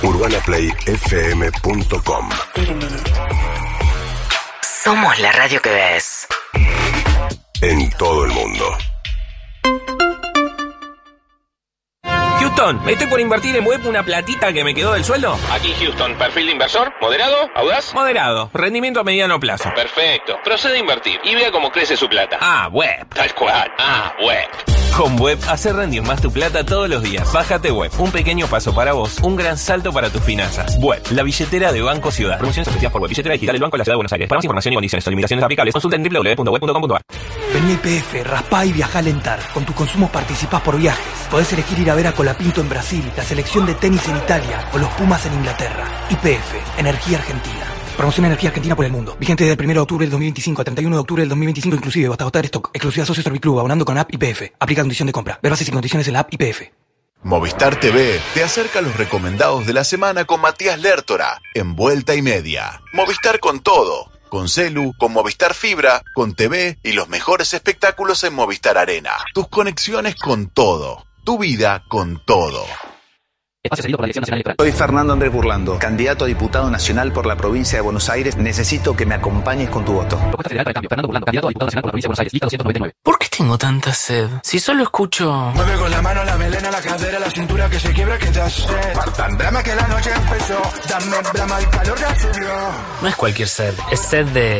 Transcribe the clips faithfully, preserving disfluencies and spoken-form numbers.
urbana play f m punto com. Somos la radio que ves. En todo el mundo. Houston, ¿me estoy por invertir en web una platita que me quedó del sueldo? Aquí Houston, perfil de inversor, moderado, audaz. Moderado, rendimiento a mediano plazo. Perfecto, procede a invertir y vea cómo crece su plata. Ah, web. Tal cual, ah, web. Con Web, hace rendir más tu plata todos los días. Bájate Web, un pequeño paso para vos, un gran salto para tus finanzas. Web, la billetera de Banco Ciudad. Promociones ofrecidas por Web, billetera digital del Banco de la Ciudad de Buenos Aires. Para más información y condiciones o limitaciones aplicables, consulta en doble u doble u doble u punto web punto com punto a r. Vení a I P F, raspá y viajá a Alentar. Con tus consumos participás por viajes. Podés elegir ir a ver a Colapinto en Brasil, la selección de tenis en Italia o los Pumas en Inglaterra. I P F, Energía Argentina. Promoción Energía Argentina por el mundo. Vigente desde el primero de octubre del dos mil veinticinco al treinta y uno de octubre del dos mil veinticinco inclusive. Hasta agotar stock. Exclusiva Socio Serviclub, abonando con app I P F. Aplica condición de compra. Ver bases y condiciones en la app I P F. Movistar T V te acerca a los recomendados de la semana con Matías Lertora, en Vuelta y Media. Movistar con todo. Con celu, con Movistar Fibra, con T V y los mejores espectáculos en Movistar Arena. Tus conexiones con todo. Tu vida con todo. Espacio cedido por la Dirección Nacional Electoral. Soy Fernando Andrés Burlando, candidato a diputado nacional por la provincia de Buenos Aires. Necesito que me acompañes con tu voto. Propuesta federal para el cambio. Fernando Burlando, candidato a diputado nacional por la provincia de Buenos Aires. Lista doscientos noventa y nueve. ¿Por qué tengo tanta sed? Si solo escucho... Mueve con la mano, la melena, la cadera, la cintura que se quiebra, que da sed. Tan brama que la noche empezó. Dame brama, el calor ya subió. No es cualquier sed, es sed de...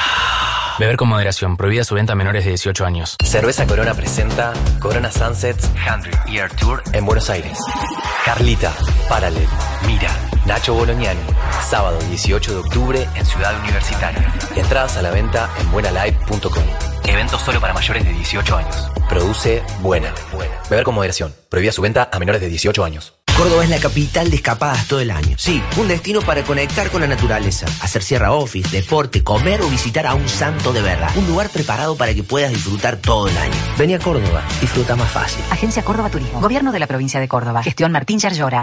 Beber con moderación, prohibida su venta a menores de dieciocho años. Cerveza Corona presenta Corona Sunsets cien Year Tour en Buenos Aires. Carlita, Paralel, Mira, Nacho Bolognani. Sábado dieciocho de octubre en Ciudad Universitaria. Entradas a la venta en buena live punto com. Evento solo para mayores de dieciocho años. Produce Buena. Beber con moderación. Prohibida su venta a menores de dieciocho años. Córdoba es la capital de escapadas todo el año. Sí, un destino para conectar con la naturaleza, hacer sierra office, deporte, comer o visitar a un santo de verdad. Un lugar preparado para que puedas disfrutar todo el año. Vení a Córdoba, disfruta más fácil. Agencia Córdoba Turismo. Gobierno de la provincia de Córdoba. Gestión Martín Yarlora.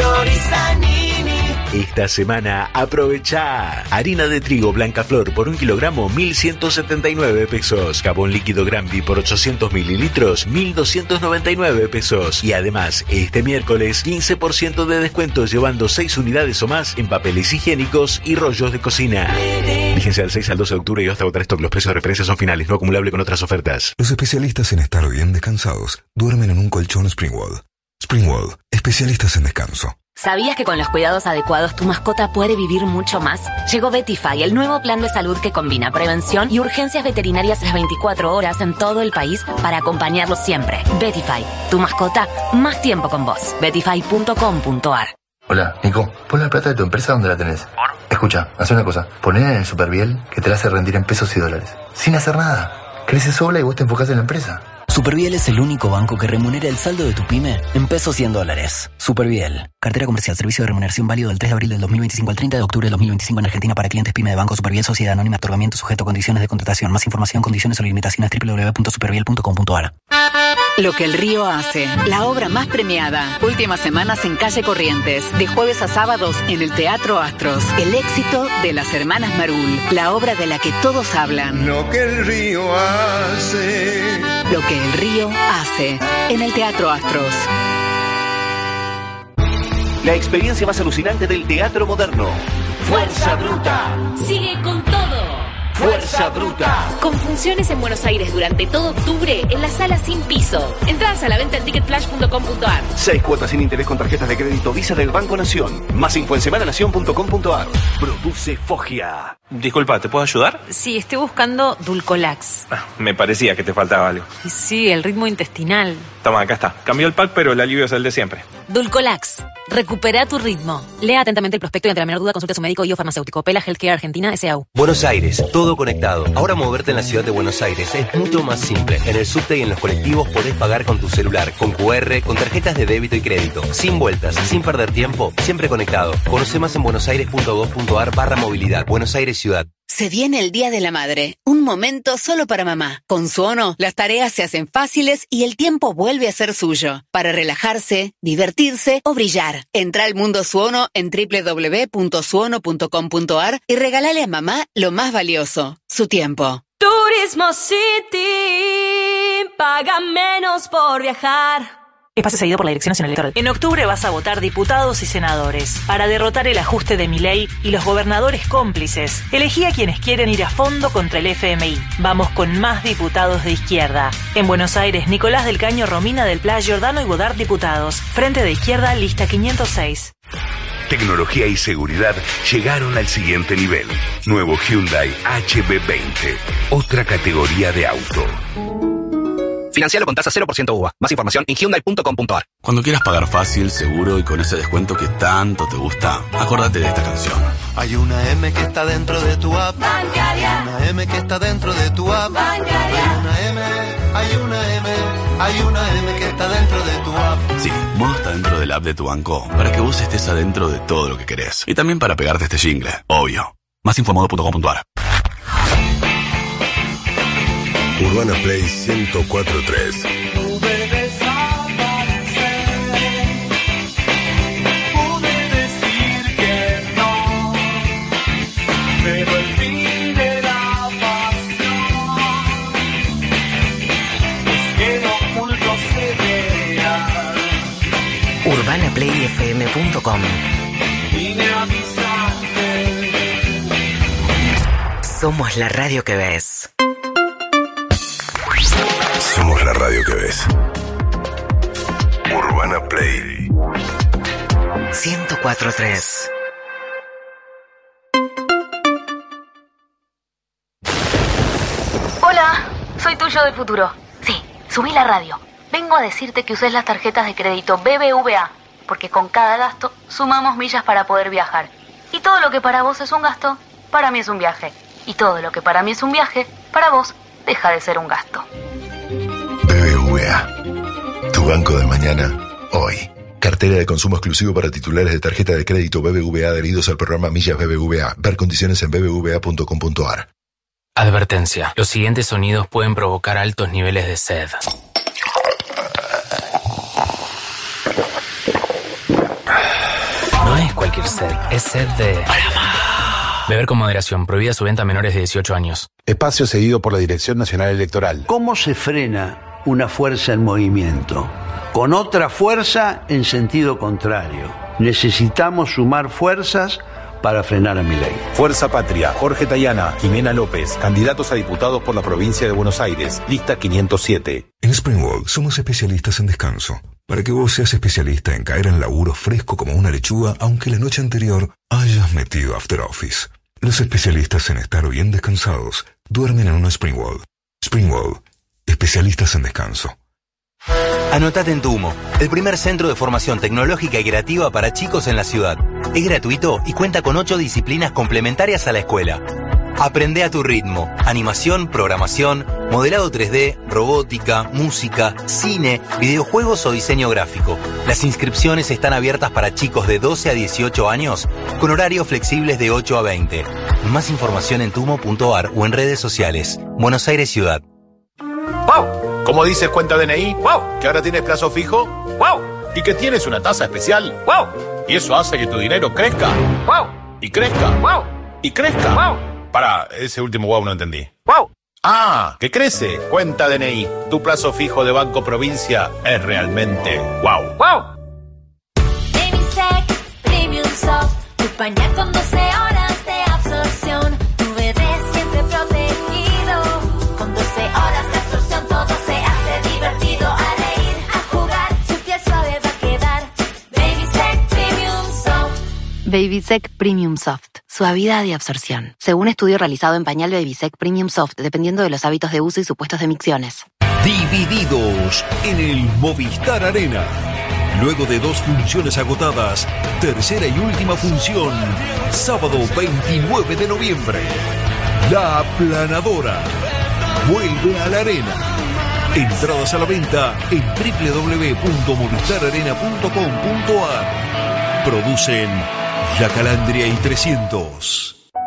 Esta semana aprovecha harina de trigo Blancaflor por un kilogramo mil ciento setenta y nueve pesos, jabón líquido Granby por ochocientos mililitros mil doscientos noventa y nueve pesos y además este miércoles quince por ciento de descuento llevando seis unidades o más en papeles higiénicos y rollos de cocina. Vigencia del seis al doce de octubre y hasta agotar stock. Los precios de referencia son finales, no acumulable con otras ofertas. Los especialistas en estar bien descansados duermen en un colchón Springwall. Springwall, especialistas en descanso. ¿Sabías que con los cuidados adecuados tu mascota puede vivir mucho más? Llegó Vetify, el nuevo plan de salud que combina prevención y urgencias veterinarias las veinticuatro horas en todo el país para acompañarlos siempre. Vetify, tu mascota, más tiempo con vos. Vetify punto com punto a r. Hola, Nico, pon la plata de tu empresa donde la tenés. ¿Por? Escucha, haz una cosa, ponela en el Superviel que te la hace rendir en pesos y dólares. Sin hacer nada. Crece sola y vos te enfocás en la empresa. Superviel es el único banco que remunera el saldo de tu pyme en pesos y en dólares. Superviel. Cartera comercial. Servicio de remuneración válido del tres de abril del dos mil veinticinco al treinta de octubre del dos mil veinticinco en Argentina para clientes pyme de Banco Superviel Sociedad Anónima. Otorgamiento sujeto a condiciones de contratación. Más información, condiciones o limitaciones doble u doble u doble u punto superviel punto com punto a r. Lo que el río hace. La obra más premiada. Últimas semanas en Calle Corrientes. De jueves a sábados en el Teatro Astros. El éxito de las hermanas Marul. La obra de la que todos hablan. Lo que el río hace. Lo que el río hace. En el Teatro Astros. La experiencia más alucinante del teatro moderno. Fuerza Bruta. Sigue con todo. Fuerza Bruta. Con funciones en Buenos Aires durante todo octubre en la sala sin piso. Entradas a la venta en ticket flash punto com punto a r. Seis cuotas sin interés con tarjetas de crédito Visa del Banco Nación. Más info en semana nación punto com punto a r. Produce Foggia. Disculpa, ¿te puedo ayudar? Sí, estoy buscando Dulcolax. Ah, me parecía que te faltaba algo. Sí, el ritmo intestinal. Toma, acá está. Cambió el pack, pero el alivio es el de siempre. Dulcolax. Recupera tu ritmo. Lea atentamente el prospecto y ante la menor duda consulte a su médico y o farmacéutico. Pela Healthcare Argentina S A U. Buenos Aires, todo conectado. Ahora moverte en la ciudad de Buenos Aires es mucho más simple. En el subte y en los colectivos podés pagar con tu celular, con cu erre, con tarjetas de débito y crédito. Sin vueltas, sin perder tiempo, siempre conectado. Conoce más en buenosaires punto gov punto a r barra movilidad. Buenos Aires Ciudad. Se viene el Día de la Madre, un momento solo para mamá. Con Suono, las tareas se hacen fáciles y el tiempo vuelve a ser suyo, para relajarse, divertirse o brillar. Entra al mundo Suono en doble u doble u doble u punto suono punto com punto a r y regálale a mamá lo más valioso, su tiempo. Turismo City, paga menos por viajar. Espacio seguido por la Dirección Nacional Electoral. En octubre vas a votar diputados y senadores para derrotar el ajuste de Milei y los gobernadores cómplices. Elegí a quienes quieren ir a fondo contra el F M I. Vamos con más diputados de izquierda. En Buenos Aires, Nicolás del Caño, Romina del Pla, Giordano y Godard diputados. Frente de Izquierda, lista quinientos seis. Tecnología y seguridad llegaron al siguiente nivel. Nuevo Hyundai H B veinte. Otra categoría de auto. Financialo con tasa cero por ciento U V A. Más información en hyundai punto com punto a r. Cuando quieras pagar fácil, seguro y con ese descuento que tanto te gusta, acordate de esta canción. Hay una M que está dentro de tu app bancaria. Hay una M que está dentro de tu app bancaria. Hay una M, hay una M, hay una M que está dentro de tu app. Sí, Modo está dentro del app de tu banco para que vos estés adentro de todo lo que querés. Y también para pegarte este jingle, obvio. Más info en modo punto com punto a r. Urbana Play ciento cuatro punto tres. urbana play f m punto com. Somos la radio que ves. Somos la radio que ves. Urbana Play ciento cuatro punto tres. Hola, soy tuyo del futuro. Sí, subí la radio. Vengo a decirte que uses las tarjetas de crédito B B V A, porque con cada gasto sumamos millas para poder viajar. Y todo lo que para vos es un gasto, para mí es un viaje. Y todo lo que para mí es un viaje, para vos deja de ser un gasto. B B V A, tu banco de mañana, hoy. Cartera de consumo exclusivo para titulares de tarjeta de crédito B B V A adheridos al programa Millas B B V A. Ver condiciones en b b v a punto com punto a r. Advertencia. Los siguientes sonidos pueden provocar altos niveles de sed. No es cualquier sed, es sed de... Beber con moderación. Prohibida su venta a menores de dieciocho años. Espacio seguido por la Dirección Nacional Electoral. ¿Cómo se frena una fuerza en movimiento? Con otra fuerza en sentido contrario. Necesitamos sumar fuerzas para frenar a Milei. Fuerza Patria, Jorge Tayana, Jimena López, candidatos a diputados por la provincia de Buenos Aires, lista quinientos siete. En Springwall somos especialistas en descanso. Para que vos seas especialista en caer en laburo fresco como una lechuga, aunque la noche anterior hayas metido After Office. Los especialistas en estar bien descansados duermen en un Springwall. Springwall, especialistas en descanso. Anotate en Tumo, el primer centro de formación tecnológica y creativa para chicos en la ciudad. Es gratuito y cuenta con ocho disciplinas complementarias a la escuela. Aprende a tu ritmo. Animación, programación, modelado tres D, robótica, música, cine, videojuegos o diseño gráfico. Las inscripciones están abiertas para chicos de doce a dieciocho años con horarios flexibles de ocho a veinte. Más información en tumo punto a r o en redes sociales. Buenos Aires Ciudad. ¡Wow! ¿Cómo dices cuenta D N I? ¡Wow! ¿Que ahora tienes plazo fijo? ¡Wow! ¿Y que tienes una tasa especial? ¡Wow! Y eso hace que tu dinero crezca. ¡Wow! Y crezca. ¡Wow! Y crezca. ¡Wow! Pará, ese último wow no entendí. ¡Wow! Ah, que crece. Cuenta D N I. Tu plazo fijo de Banco Provincia es realmente wow. ¡Wow! Baby Premium Soft, tu pañal con doce horas de absorción. Tu bebé siempre protegido. Con doce horas de absorción todo se hace divertido. A reír, a jugar, su piel suave va a quedar. Baby Sec Premium Soft. Baby Sec Premium Soft. Suavidad y absorción. Según estudio realizado en pañal Baby Sec Premium Soft, dependiendo de los hábitos de uso y supuestos de micciones. Divididos en el Movistar Arena. Luego de dos funciones agotadas, tercera y última función, sábado veintinueve de noviembre. La Aplanadora vuelve a la arena. Entradas a la venta en doble u doble u doble u punto movistar arena punto com punto a r. Producen La Calandria y trescientos.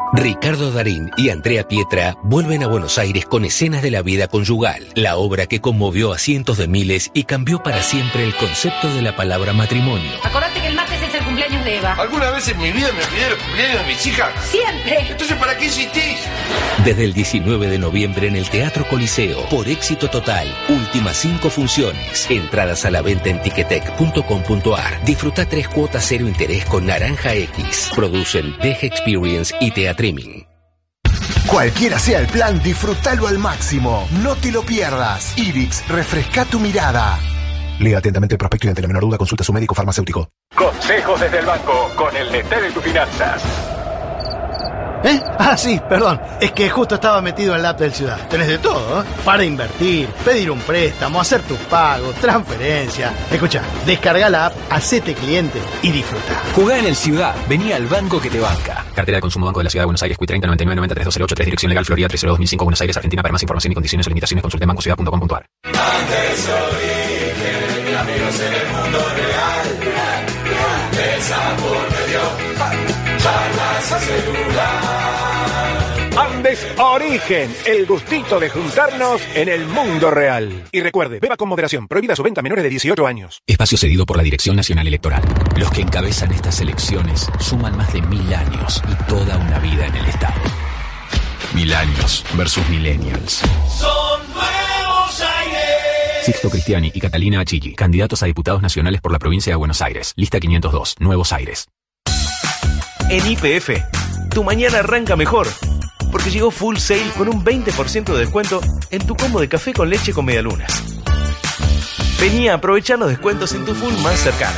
Ricardo Darín y Andrea Pietra vuelven a Buenos Aires con Escenas de la Vida Conyugal, la obra que conmovió a cientos de miles y cambió para siempre el concepto de la palabra matrimonio. Acordate que el martes es el cumpleaños de Eva. ¿Alguna vez en mi vida me olvidé los cumpleaños de mis hijas? ¡Siempre! Entonces, ¿para qué insistís? Desde el diecinueve de noviembre en el Teatro Coliseo, por Éxito Total, últimas cinco funciones. Entradas a la venta en ticketek punto com punto ar. Disfruta tres cuotas cero interés con Naranja X. Producen Deje Experience y Teatriming. Cualquiera sea el plan, disfrútalo al máximo. No te lo pierdas. Ibix, refresca tu mirada. Lea atentamente el prospecto y ante la menor duda consulta a su médico farmacéutico. Consejos desde el banco con el D T de tus finanzas. ¿Eh? Ah, sí, perdón. Es que justo estaba metido en la app del Ciudad. Tenés de todo, ¿eh? Para invertir, pedir un préstamo, hacer tus pagos, transferencia. Escucha, descarga la app, hacete cliente y disfruta. Jugá en el Ciudad. Vení al banco que te banca. Cartera de consumo Banco de la Ciudad de Buenos Aires. Q treinta noventa y nueve noventa treinta y dos cero ocho tres. Dirección legal Florida tres cero dos mil cinco Buenos Aires, Argentina. Para más información y condiciones o limitaciones consulte banco ciudad punto com punto ar. Antes origen, amigos en el mundo real. Esa por medio, charlas y celular. Andes Origen, el gustito de juntarnos en el mundo real. Y recuerde, beba con moderación, prohibida su venta a menores de dieciocho años. Espacio cedido por la Dirección Nacional Electoral. Los que encabezan estas elecciones suman más de mil años y toda una vida en el Estado. Mil años versus millennials. Son nuevos aires. Sixto Cristiani y Catalina Achilli, candidatos a diputados nacionales por la provincia de Buenos Aires. Lista quinientos dos, Nuevos Aires. En Y P F, tu mañana arranca mejor. Porque llegó Full Sale con un veinte por ciento de descuento en tu combo de café con leche con medialunas. Vení a aprovechar los descuentos en tu Full más cercana.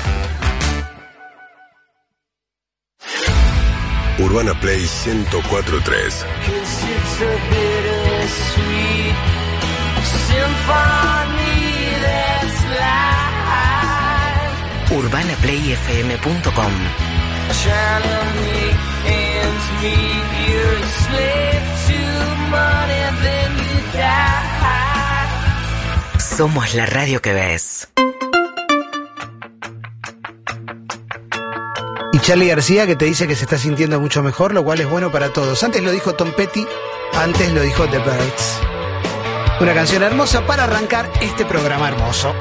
Urbana Play ciento cuatro punto tres. urbana play f m punto com. Somos la radio que ves. Y Charly García, que te dice que se está sintiendo mucho mejor, lo cual es bueno para todos. Antes lo dijo Tom Petty, antes lo dijo The Birds. Una canción hermosa para arrancar este programa hermoso.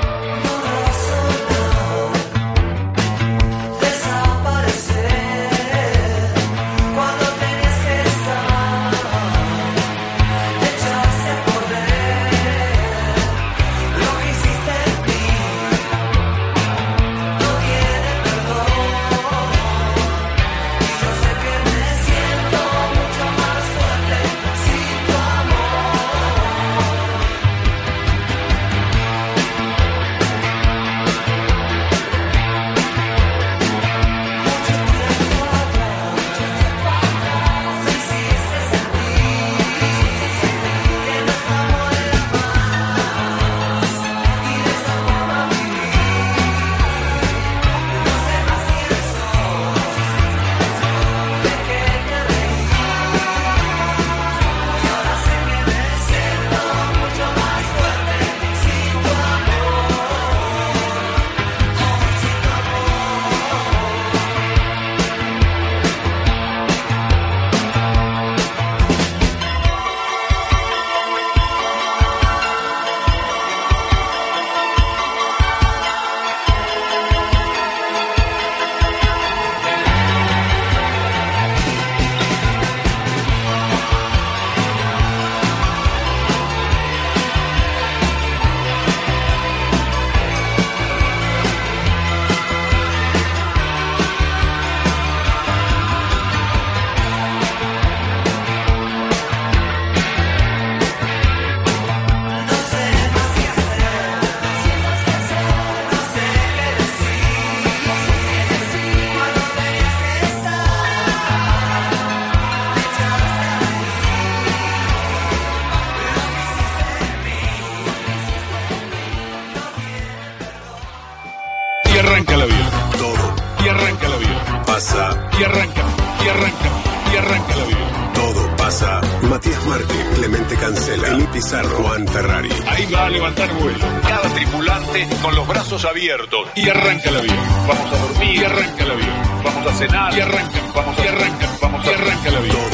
arranca la vida. Todo. Y arranca la vida. Pasa. Y arranca. Y arranca. Y arranca la vida. Todo pasa. Matías Martín, Clemente Cancela, Eli Pizarro, Juan Ferrari. Ahí va a levantar vuelo. Cada tripulante con los brazos abiertos. Y arranca la vida. Vamos a dormir. Y arranca la vida. Vamos a cenar. Y arranca. Vamos y arranca. Vamos y arranca la vida.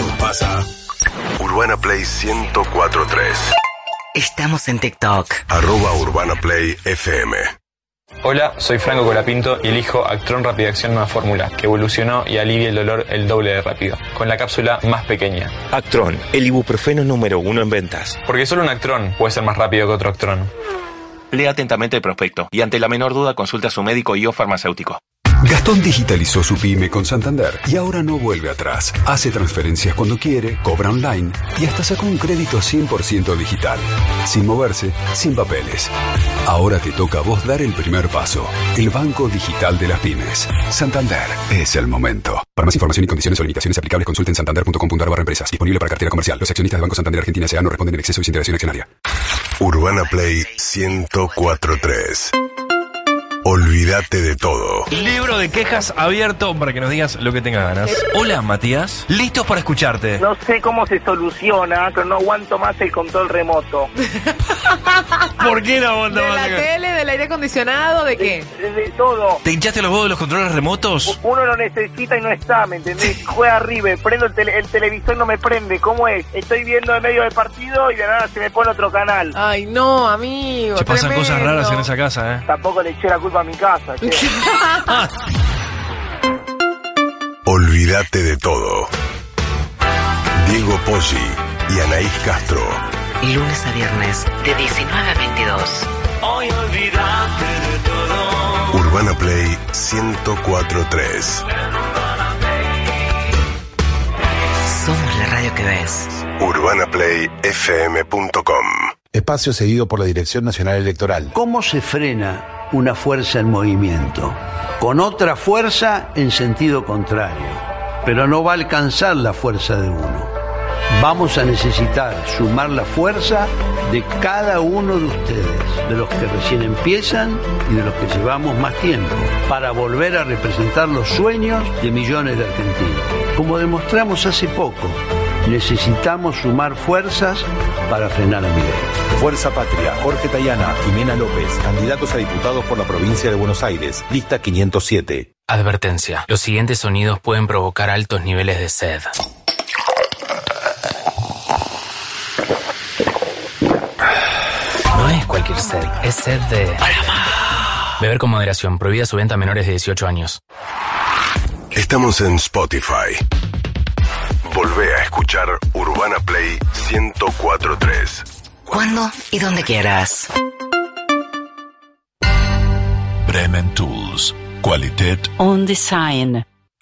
ciento cuatro punto tres. Estamos en TikTok. Arroba Urbana Play F M. Hola, soy Franco Colapinto y elijo Actron Rapidaction Nueva Fórmula, que evolucionó y alivia el dolor el doble de rápido, con la cápsula más pequeña. Actron, el ibuprofeno número uno en ventas. Porque solo un Actron puede ser más rápido que otro Actron. Lea atentamente el prospecto y ante la menor duda consulta a su médico y o farmacéutico. Gastón digitalizó su pyme con Santander y ahora no vuelve atrás. Hace transferencias cuando quiere, cobra online y hasta sacó un crédito cien por ciento digital. Sin moverse, sin papeles. Ahora te toca a vos dar el primer paso. El Banco Digital de las Pymes. Santander es el momento. Para más información y condiciones o limitaciones aplicables, consulten santander punto com punto a r barra empresas. Disponible para cartera comercial. Los accionistas del Banco Santander Argentina S A no responden en exceso de su integración accionaria. Urbana Play ciento cuatro punto tres. Olvídate de todo. Libro de quejas abierto para que nos digas lo que tengas ganas. Hola, Matías. Listos para escucharte. No sé cómo se soluciona, pero no aguanto más el control remoto. ¿Por qué no aguanto ¿De más? la tele, del aire acondicionado, de qué? De, de todo. ¿Te hinchaste los huevos de los controles remotos? Uno lo necesita y no está, ¿me entendés? Juega River, prendo el, tele, el televisor, no me prende. ¿Cómo es? Estoy viendo en medio del partido y de nada se me pone otro canal. Ay, no, amigo. Se pasan tremendo. cosas raras en esa casa, ¿eh? Tampoco le eché la culpa a mi casa, che. Olvídate de todo. Diego Poggi y Anaís Castro. Lunes a viernes, de diecinueve a veintidós. Hoy olvídate de todo. Urbana Play ciento cuatro punto tres. Somos la radio que ves. Urbana Play F M punto com. Espacio seguido por la Dirección Nacional Electoral. ¿Cómo se frena una fuerza en movimiento? Con otra fuerza en sentido contrario. Pero no va a alcanzar la fuerza de uno. Vamos a necesitar sumar la fuerza de cada uno de ustedes, de los que recién empiezan y de los que llevamos más tiempo, para volver a representar los sueños de millones de argentinos. Como demostramos hace poco, necesitamos sumar fuerzas para frenar a Milei. Fuerza Patria, Jorge Tayana, Jimena López, candidatos a diputados por la provincia de Buenos Aires, lista quinientos siete. Advertencia. Los siguientes sonidos pueden provocar altos niveles de sed. No es cualquier sed, es sed de... Beber con moderación, prohibida su venta a menores de dieciocho años. Estamos en Spotify. Volvé a escuchar Urbana Play ciento cuatro punto tres. Cuando y donde quieras. Bremen Tools. Qualität On Design.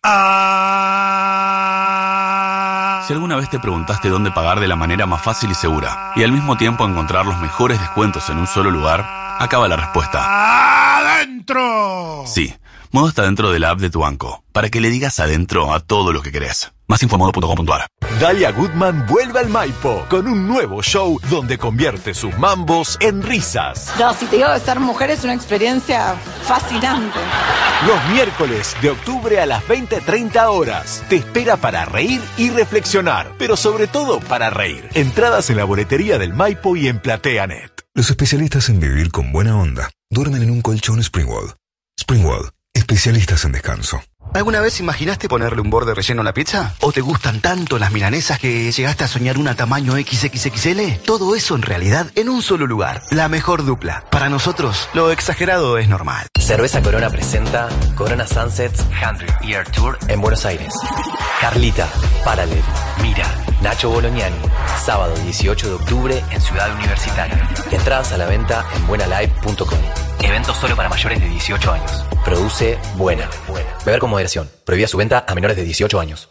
Si alguna vez te preguntaste dónde pagar de la manera más fácil y segura, y al mismo tiempo encontrar los mejores descuentos en un solo lugar, acaba la respuesta. ¡Adentro! Sí, Modo está dentro de la app de tu banco, para que le digas adentro a todo lo que querés. Más info en modo punto com punto a r. Dalia Goodman vuelve al Maipo con un nuevo show donde convierte sus mambos en risas. No, si te digo que ser mujer es una experiencia fascinante. Los miércoles de octubre a las veinte treinta horas. Te espera para reír y reflexionar, pero sobre todo para reír. Entradas en la boletería del Maipo y en PlateaNet. Los especialistas en vivir con buena onda duermen en un colchón Springwall. Springwall, especialistas en descanso. ¿Alguna vez imaginaste ponerle un borde relleno a la pizza? ¿O te gustan tanto las milanesas que llegaste a soñar una tamaño equis equis equis ele? Todo eso en realidad en un solo lugar. La mejor dupla. Para nosotros, lo exagerado es normal. Cerveza Corona presenta Corona Sunsets cien Year Tour en Buenos Aires. Carlita, Paralel, Mira, Nacho Bolognani. Sábado dieciocho de octubre en Ciudad Universitaria. Entradas a la venta en buena live punto com. Evento solo para mayores de dieciocho años. Produce Buena. Beber con moderación. Prohibida su venta a menores de dieciocho años.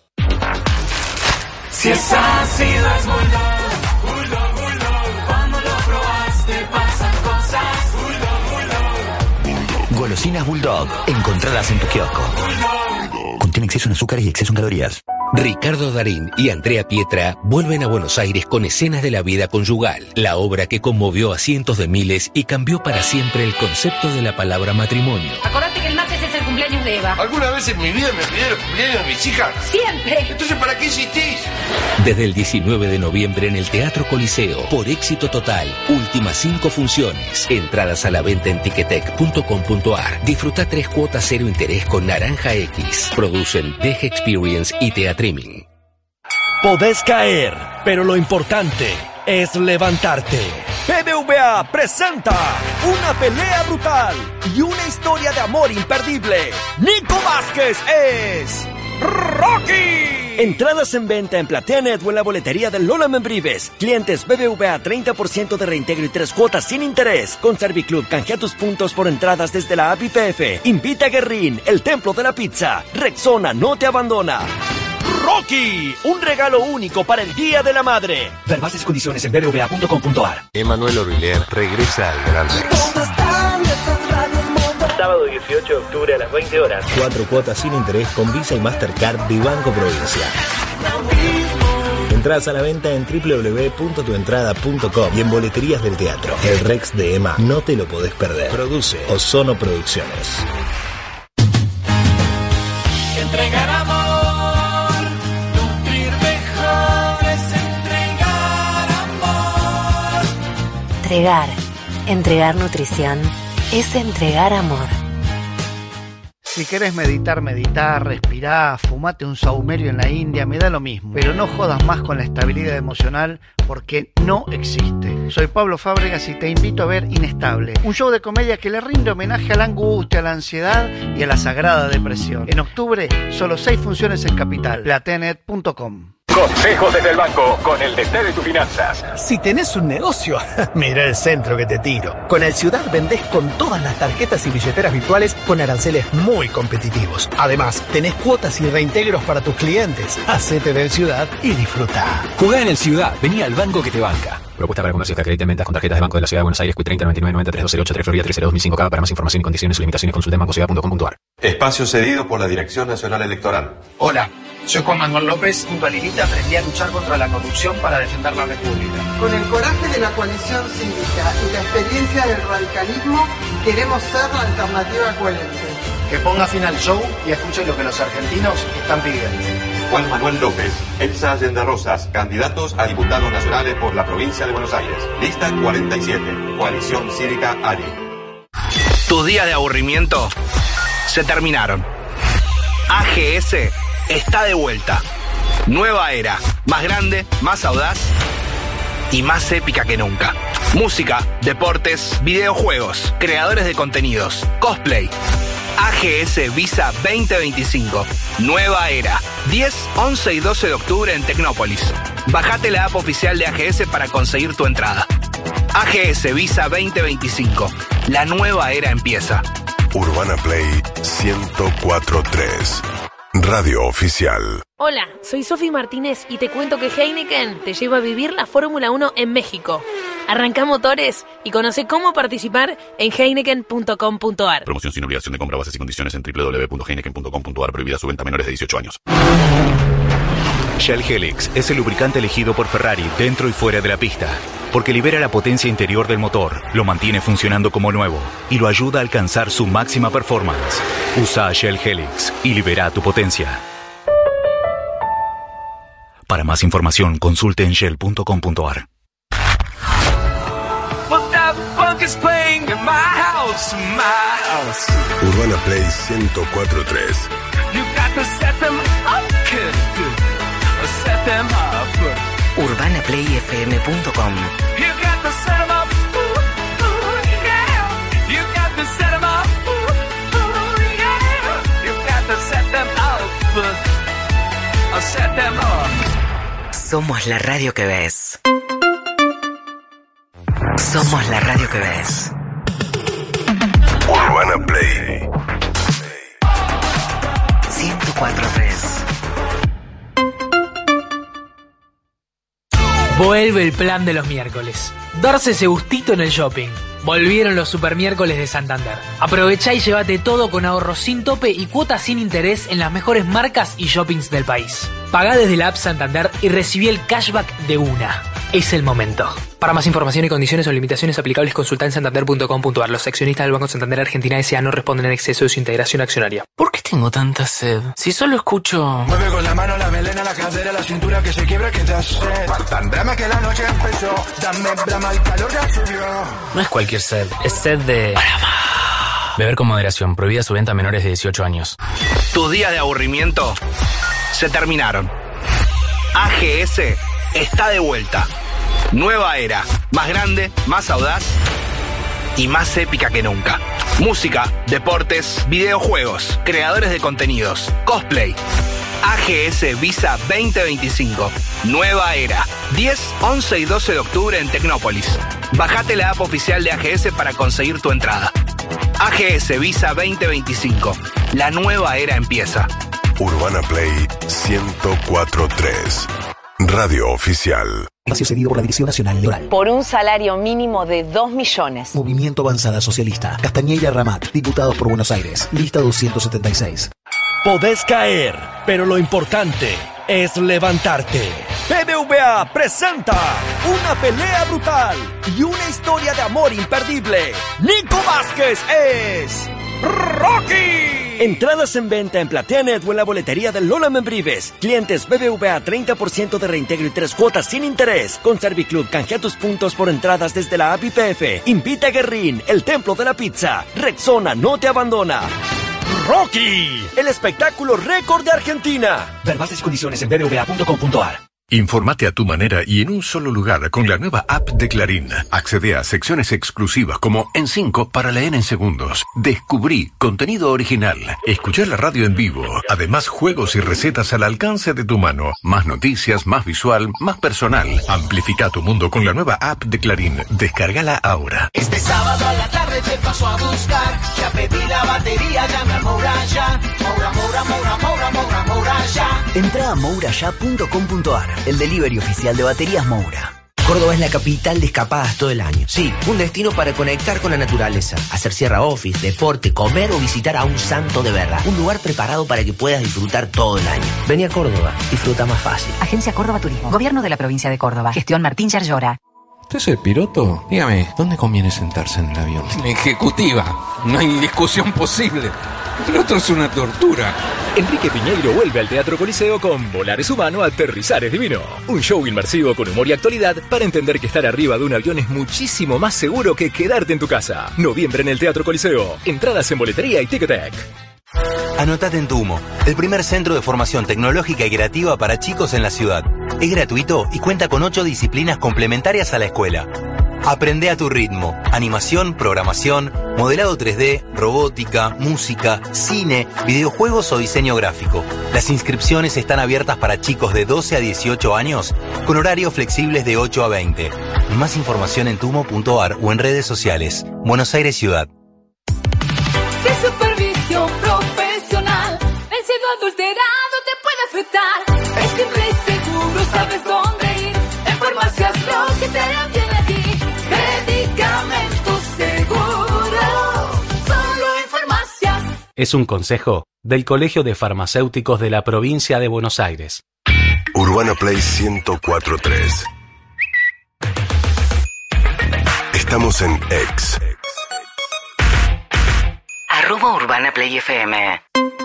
Si es ácido es Bulldog, Bulldog, Bulldog. Cuando lo probaste pasan cosas. Bulldog, Bulldog. Golosinas Bulldog. Encontradas en tu kiosco. Contiene exceso en azúcares y exceso en calorías. Ricardo Darín y Andrea Pietra vuelven a Buenos Aires con Escenas de la Vida Conyugal, la obra que conmovió a cientos de miles y cambió para siempre el concepto de la palabra matrimonio. Acordate que el martes es el cumpleaños de Eva. ¿Alguna vez en mi vida me olvidé los cumpleaños de mis hijas? Siempre. Entonces, ¿para qué insistís? Desde el diecinueve de noviembre en el Teatro Coliseo, por éxito total, últimas cinco funciones. Entradas a la venta en ticketek punto com punto a r. Disfruta tres cuotas cero interés con Naranja X. Producen Deje Experience y Teatriming. Podés caer, pero lo importante es levantarte. B B V A presenta una pelea brutal y una historia de amor imperdible. Nico Vázquez es Rocky. Entradas en venta en Plateanet o en la boletería del Lola Membrives. Clientes B B V A treinta por ciento de reintegro y tres cuotas sin interés. Con Serviclub canjea tus puntos por entradas desde la app I P F. Invita a Guerrín, el templo de la pizza. Rexona no te abandona. Rocky, un regalo único para el Día de la Madre. Ver bases y condiciones en b b v a punto com punto a r. Emanuel Orbilier regresa al Gran Rex. Sábado dieciocho de octubre a las veinte horas. Cuatro cuotas sin interés con Visa y Mastercard de Banco Provincia. Entradas a la venta en w w w punto tu entrada punto com y en boleterías del teatro. El Rex de Ema no te lo podés perder. Produce Ozono Producciones. Entregar amor, nutrir mejor es entregar amor. Entregar, entregar nutrición es entregar amor. Si querés meditar, meditar, respirar, fumate un saumerio en la India, me da lo mismo. Pero no jodas más con la estabilidad emocional porque no existe. Soy Pablo Fábregas y te invito a ver Inestable, un show de comedia que le rinde homenaje a la angustia, a la ansiedad y a la sagrada depresión. En octubre, solo seis funciones en Capital. Plateanet punto com. Consejos desde el banco, con el D T de tus finanzas. Si tenés un negocio, mira el centro que te tiro. Con el Ciudad vendés con todas las tarjetas y billeteras virtuales con aranceles muy competitivos. Además, tenés cuotas y reintegros para tus clientes. Hacete del Ciudad y disfruta. Jugá en el Ciudad, vení al banco que te banca. Propuesta para comercios que acrediten ventas con tarjetas de Banco de la Ciudad de Buenos Aires, Q treinta, noventa y nueve, noventa, treinta y dos cero ocho, tres Florida, tres cero dos mil cinco K. Para más información y condiciones y limitaciones consulta en banco ciudad punto com punto a r. Espacio cedido por la Dirección Nacional Electoral. Hola, soy Juan Manuel López. Junto a Lilita aprendí a luchar contra la corrupción para defender la República. Con el coraje de la coalición cívica y la experiencia del radicalismo, queremos ser la alternativa coherente. Que ponga fin al show y escuche lo que los argentinos están pidiendo. Juan Manuel López, Elsa Allende Rosas, candidatos a diputados nacionales por la provincia de Buenos Aires. Lista cuarenta y siete, Coalición Cívica A R I. Tus días de aburrimiento se terminaron. A G S está de vuelta. Nueva era, más grande, más audaz y más épica que nunca. Música, deportes, videojuegos, creadores de contenidos, cosplay. A G S Visa veinte veinticinco. Nueva era. diez, once y doce de octubre en Tecnópolis. Bajate la app oficial de A G S para conseguir tu entrada. A G S Visa veinte veinticinco. La nueva era empieza. Urbana Play ciento cuatro punto tres. Radio Oficial. Hola, soy Sofi Martínez y te cuento que Heineken te lleva a vivir la Fórmula uno en México. Arrancá motores y conoce cómo participar en heineken punto com punto a r. Promoción sin obligación de compra, bases y condiciones en w w w punto heineken punto com punto a r. Prohibida su venta a menores de dieciocho años. Shell Helix es el lubricante elegido por Ferrari dentro y fuera de la pista, porque libera la potencia interior del motor, lo mantiene funcionando como nuevo y lo ayuda a alcanzar su máxima performance. Usa Shell Helix y libera tu potencia. Para más información, consulte en shell punto com punto a r. Urbana Play ciento cuatro punto tres. urbana play f m punto com. Somos la radio que ves. Somos la radio que ves. Urbana Play ciento cuatro punto tres. Vuelve el plan de los miércoles. Darse ese gustito en el shopping. Volvieron los super miércoles de Santander. Aprovechá y llévate todo con ahorros sin tope y cuotas sin interés en las mejores marcas y shoppings del país. Pagá desde la app Santander y recibí el cashback de una. Es el momento. Para más información y condiciones o limitaciones aplicables, consulta en santander punto com punto a r. Los accionistas del Banco Santander Argentina S A no responden en exceso de su integración accionaria. ¿Por qué tengo tanta sed? Si solo escucho... Mueve con la mano, la melena, la cadera, la cintura que se quiebra, que te hace. Tan drama que la noche empezó. Dame drama, el calor ya subió. No es cualquier sed, es sed de... Beber con moderación, prohibida su venta a menores de dieciocho años. Tus días de aburrimiento se terminaron. A G S está de vuelta. Nueva era, más grande, más audaz y más épica que nunca. Música, deportes, videojuegos, creadores de contenidos, cosplay. A G S Visa veinte veinticinco. Nueva era. diez, once y doce de octubre en Tecnópolis. Bajate la app oficial de A G S para conseguir tu entrada. A G S Visa veinte veinticinco. La nueva era empieza. Urbana Play ciento cuatro punto tres. Radio Oficial. Espacio cedido por la Dirección Nacional Electoral. Por un salario mínimo de dos millones. Movimiento Avanzada Socialista. Castañeira Ramat. Diputados por Buenos Aires. Lista doscientos setenta y seis. Podés caer, pero lo importante es levantarte. B B V A presenta una pelea brutal y una historia de amor imperdible. Nico Vázquez es Rocky. Entradas en venta en PlateaNet o en la boletería del Lola Membrives. Clientes B B V A treinta por ciento de reintegro y tres cuotas sin interés. Con Serviclub canjea tus puntos por entradas desde la app I P F. Invita a Guerrín, el templo de la pizza. Rexona no te abandona. Rocky, el espectáculo récord de Argentina. Ver bases y condiciones en b b v a punto com punto a r. Informate a tu manera y en un solo lugar con la nueva app de Clarín. Accede a secciones exclusivas como En cinco para leer en segundos. Descubrí contenido original. Escuchar la radio en vivo. Además, juegos y recetas al alcance de tu mano. Más noticias, más visual, más personal. Amplifica tu mundo con la nueva app de Clarín. Descárgala ahora. Este sábado a la tarde te paso a buscar. Ya pedí la batería, llama a Moura ya. Moura, Moura, Moura, Moura, Moura, Moura ya. Entra a moura ya punto com punto a r. El delivery oficial de baterías Moura. Córdoba es la capital de escapadas todo el año. Sí, un destino para conectar con la naturaleza, hacer sierra office, deporte, comer o visitar a un santo de verdad. Un lugar preparado para que puedas disfrutar todo el año. Vení a Córdoba, disfruta más fácil. Agencia Córdoba Turismo. Gobierno de la provincia de Córdoba. Gestión Martín Yarlora. ¿Usted es el piloto? Dígame, ¿dónde conviene sentarse en el avión? La ejecutiva. No hay discusión posible. El otro es una tortura. Enrique Piñeiro vuelve al Teatro Coliseo con Volar es humano, aterrizar es divino. Un show inmersivo con humor y actualidad para entender que estar arriba de un avión es muchísimo más seguro que quedarte en tu casa. Noviembre en el Teatro Coliseo. Entradas en boletería y Ticketek. Anotate en Tumo, el primer centro de formación tecnológica y creativa para chicos en la ciudad. Es gratuito y cuenta con ocho disciplinas complementarias a la escuela. Aprende a tu ritmo. Animación, programación, modelado tres D, robótica, música, cine, videojuegos o diseño gráfico. Las inscripciones están abiertas para chicos de doce a dieciocho años con horarios flexibles de ocho a veinte. Más información en tumo punto a r o en redes sociales. Buenos Aires Ciudad. De supervisión profesional, el cielo adulterado te puede afectar. Es simple y seguro, sabes dónde ir. En Farmacias Pro que te hará bien a ti. Medicamentos seguros, solo en Farmacias. Es un consejo del Colegio de Farmacéuticos de la Provincia de Buenos Aires. Urbana Play ciento cuatro punto tres. Estamos en X. Arroba Urbana Play F M.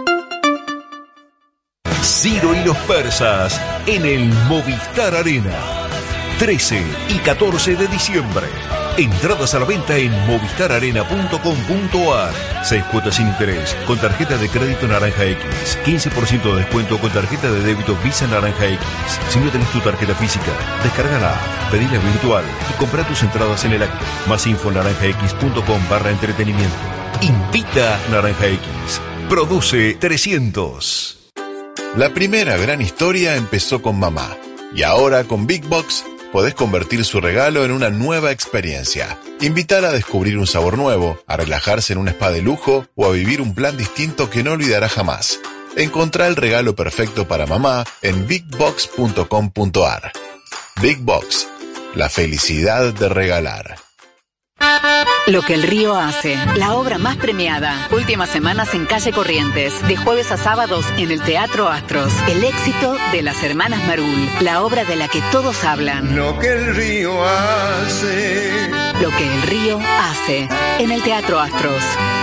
Ciro y los persas en el Movistar Arena. trece y catorce de diciembre. Entradas a la venta en movistar arena punto com punto a r. Seis cuotas sin interés con tarjeta de crédito Naranja X. quince por ciento de descuento con tarjeta de débito Visa Naranja X. Si no tenés tu tarjeta física, descárgala, pedila virtual y compra tus entradas en el acto. Más info en naranjax punto com barra entretenimiento. Invita Naranja X. Produce trescientos. La primera gran historia empezó con mamá. Y ahora con Big Box podés convertir su regalo en una nueva experiencia. Invítala a descubrir un sabor nuevo, a relajarse en un spa de lujo o a vivir un plan distinto que no olvidará jamás. Encontrá el regalo perfecto para mamá en big box punto com punto a r. Big Box, la felicidad de regalar. Lo que el río hace, la obra más premiada. Últimas semanas en Calle Corrientes, de jueves a sábados en el Teatro Astros. El éxito de las hermanas Marul, la obra de la que todos hablan. Lo que el río hace. Lo que el río hace en el Teatro Astros.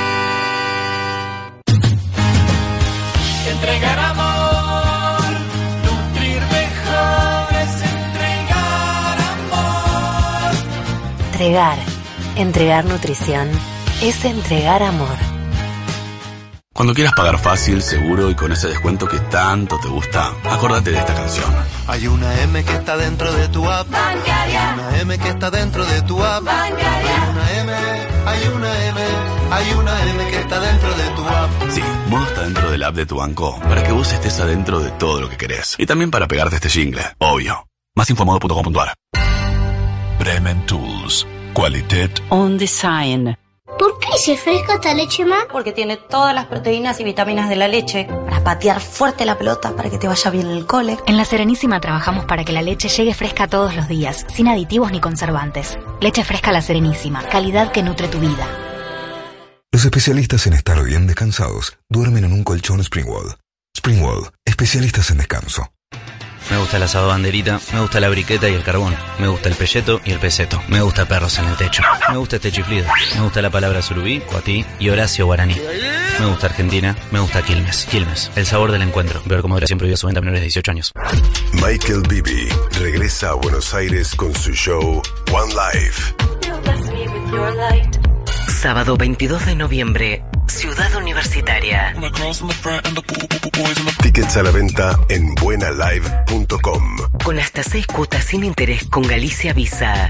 Entregar amor, nutrir mejor es entregar amor. Entregar. Entregar nutrición es entregar amor. Cuando quieras pagar fácil, seguro y con ese descuento que tanto te gusta, acordate de esta canción. Hay una M que está dentro de tu app bancaria. Hay una M que está dentro de tu app bancaria. Hay una M, hay una M, hay una M que está dentro de tu app. Sí, Modo está dentro del app de tu banco para que vos estés adentro de todo lo que querés. Y también para pegarte este jingle, obvio. Más info modo punto com punto a r. Bremen Tools. Qualitet On Design. ¿Por qué dice fresca esta leche, ma? Porque tiene todas las proteínas y vitaminas de la leche para patear fuerte la pelota, para que te vaya bien el cole. En La Serenísima trabajamos para que la leche llegue fresca todos los días, sin aditivos ni conservantes. Leche fresca La Serenísima, calidad que nutre tu vida. Los especialistas en estar bien descansados duermen en un colchón Springwall. Springwall, especialistas en descanso. Me gusta el asado banderita, me gusta la briqueta y el carbón, me gusta el pelleto y el peseto, me gusta perros en el techo, me gusta este chiflido, me gusta la palabra surubí, cuatí y Horacio Guaraní. Me gusta Argentina, me gusta Quilmes, Quilmes, el sabor del encuentro. Ver cómo moderación prohibida su venta a menores de dieciocho años. Michael Bibi regresa a Buenos Aires con su show One Life. Sábado veintidós de noviembre, Ciudad Universitaria. Tickets a la venta en buena live punto com. Con hasta seis cuotas sin interés con Galicia Visa.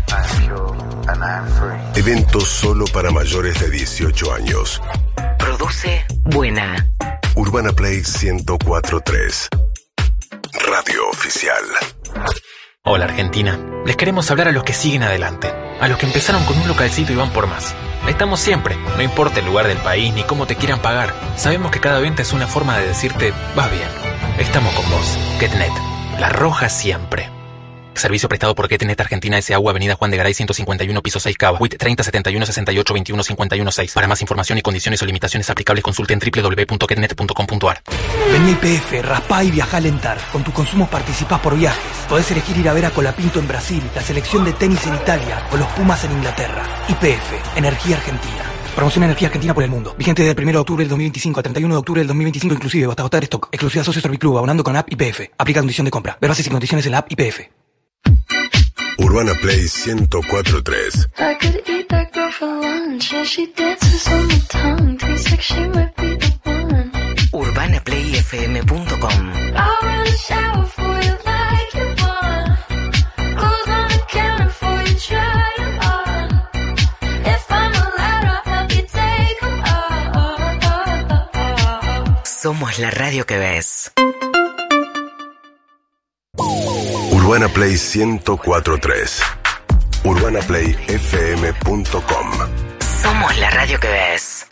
Evento solo para mayores de dieciocho años. Produce Buena. Urbana Play ciento cuatro punto tres. Radio Oficial. Hola Argentina, les queremos hablar a los que siguen adelante, a los que empezaron con un localcito y van por más. Estamos siempre, no importa el lugar del país ni cómo te quieran pagar. Sabemos que cada venta es una forma de decirte, vas bien. Estamos con vos. Getnet, la roja siempre. Servicio prestado por Getnet Argentina S A U, Avenida Juan de Garay ciento cincuenta y uno, piso seis, Cava. W I T treinta setenta y uno sesenta y ocho veintiuno cincuenta y uno seis. Para más información y condiciones o limitaciones aplicables, consulte en w w w punto getnet punto com punto a r. Vení a I P F, raspá y viajá a Lentar. Con tus consumos participás por viajes. Podés elegir ir a ver a Colapinto en Brasil, la selección de tenis en Italia o los Pumas en Inglaterra. I P F, Energía Argentina. Promoción Energía Argentina por el mundo. Vigente desde el primero de octubre del dos mil veinticinco a treinta y uno de octubre del dos mil veinticinco inclusive, hasta agotar stock. Exclusividad Socio Serviclub, abonando con app I P F. Aplica condición de compra. Ver bases y condiciones en la app I P F. Urbana Play ciento cuatro punto tres. urbana play f m punto com. Somos la radio que ves. Urbana Play ciento cuatro punto tres. urbana play f m punto com. Somos la radio que ves.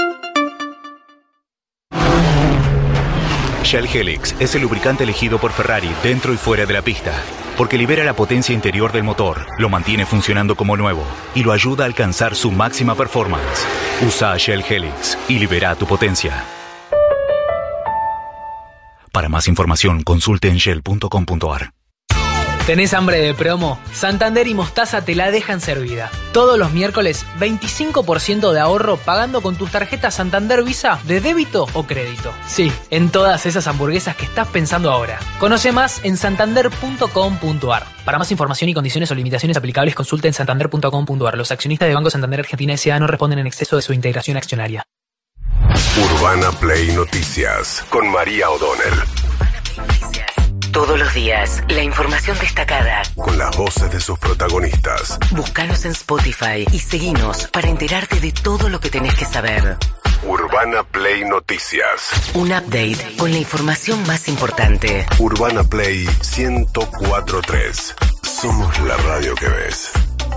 Shell Helix es el lubricante elegido por Ferrari dentro y fuera de la pista, porque libera la potencia interior del motor, lo mantiene funcionando como nuevo y lo ayuda a alcanzar su máxima performance. Usa Shell Helix y libera tu potencia. Para más información, consulte en shell punto com punto a r. ¿Tenés hambre de promo? Santander y Mostaza te la dejan servida. Todos los miércoles, veinticinco por ciento de ahorro pagando con tus tarjetas Santander Visa de débito o crédito. Sí, en todas esas hamburguesas que estás pensando ahora. Conoce más en santander punto com punto a r. Para más información y condiciones o limitaciones aplicables, consulta en santander punto com punto a r. Los accionistas de Banco Santander Argentina S A no responden en exceso de su integración accionaria. Urbana Play Noticias con María O'Donnell. Todos los días, la información destacada. Con las voces de sus protagonistas. Búscanos en Spotify y seguinos para enterarte de todo lo que tenés que saber. Urbana Play Noticias. Un update con la información más importante. Urbana Play ciento cuatro punto tres. Somos la radio que ves.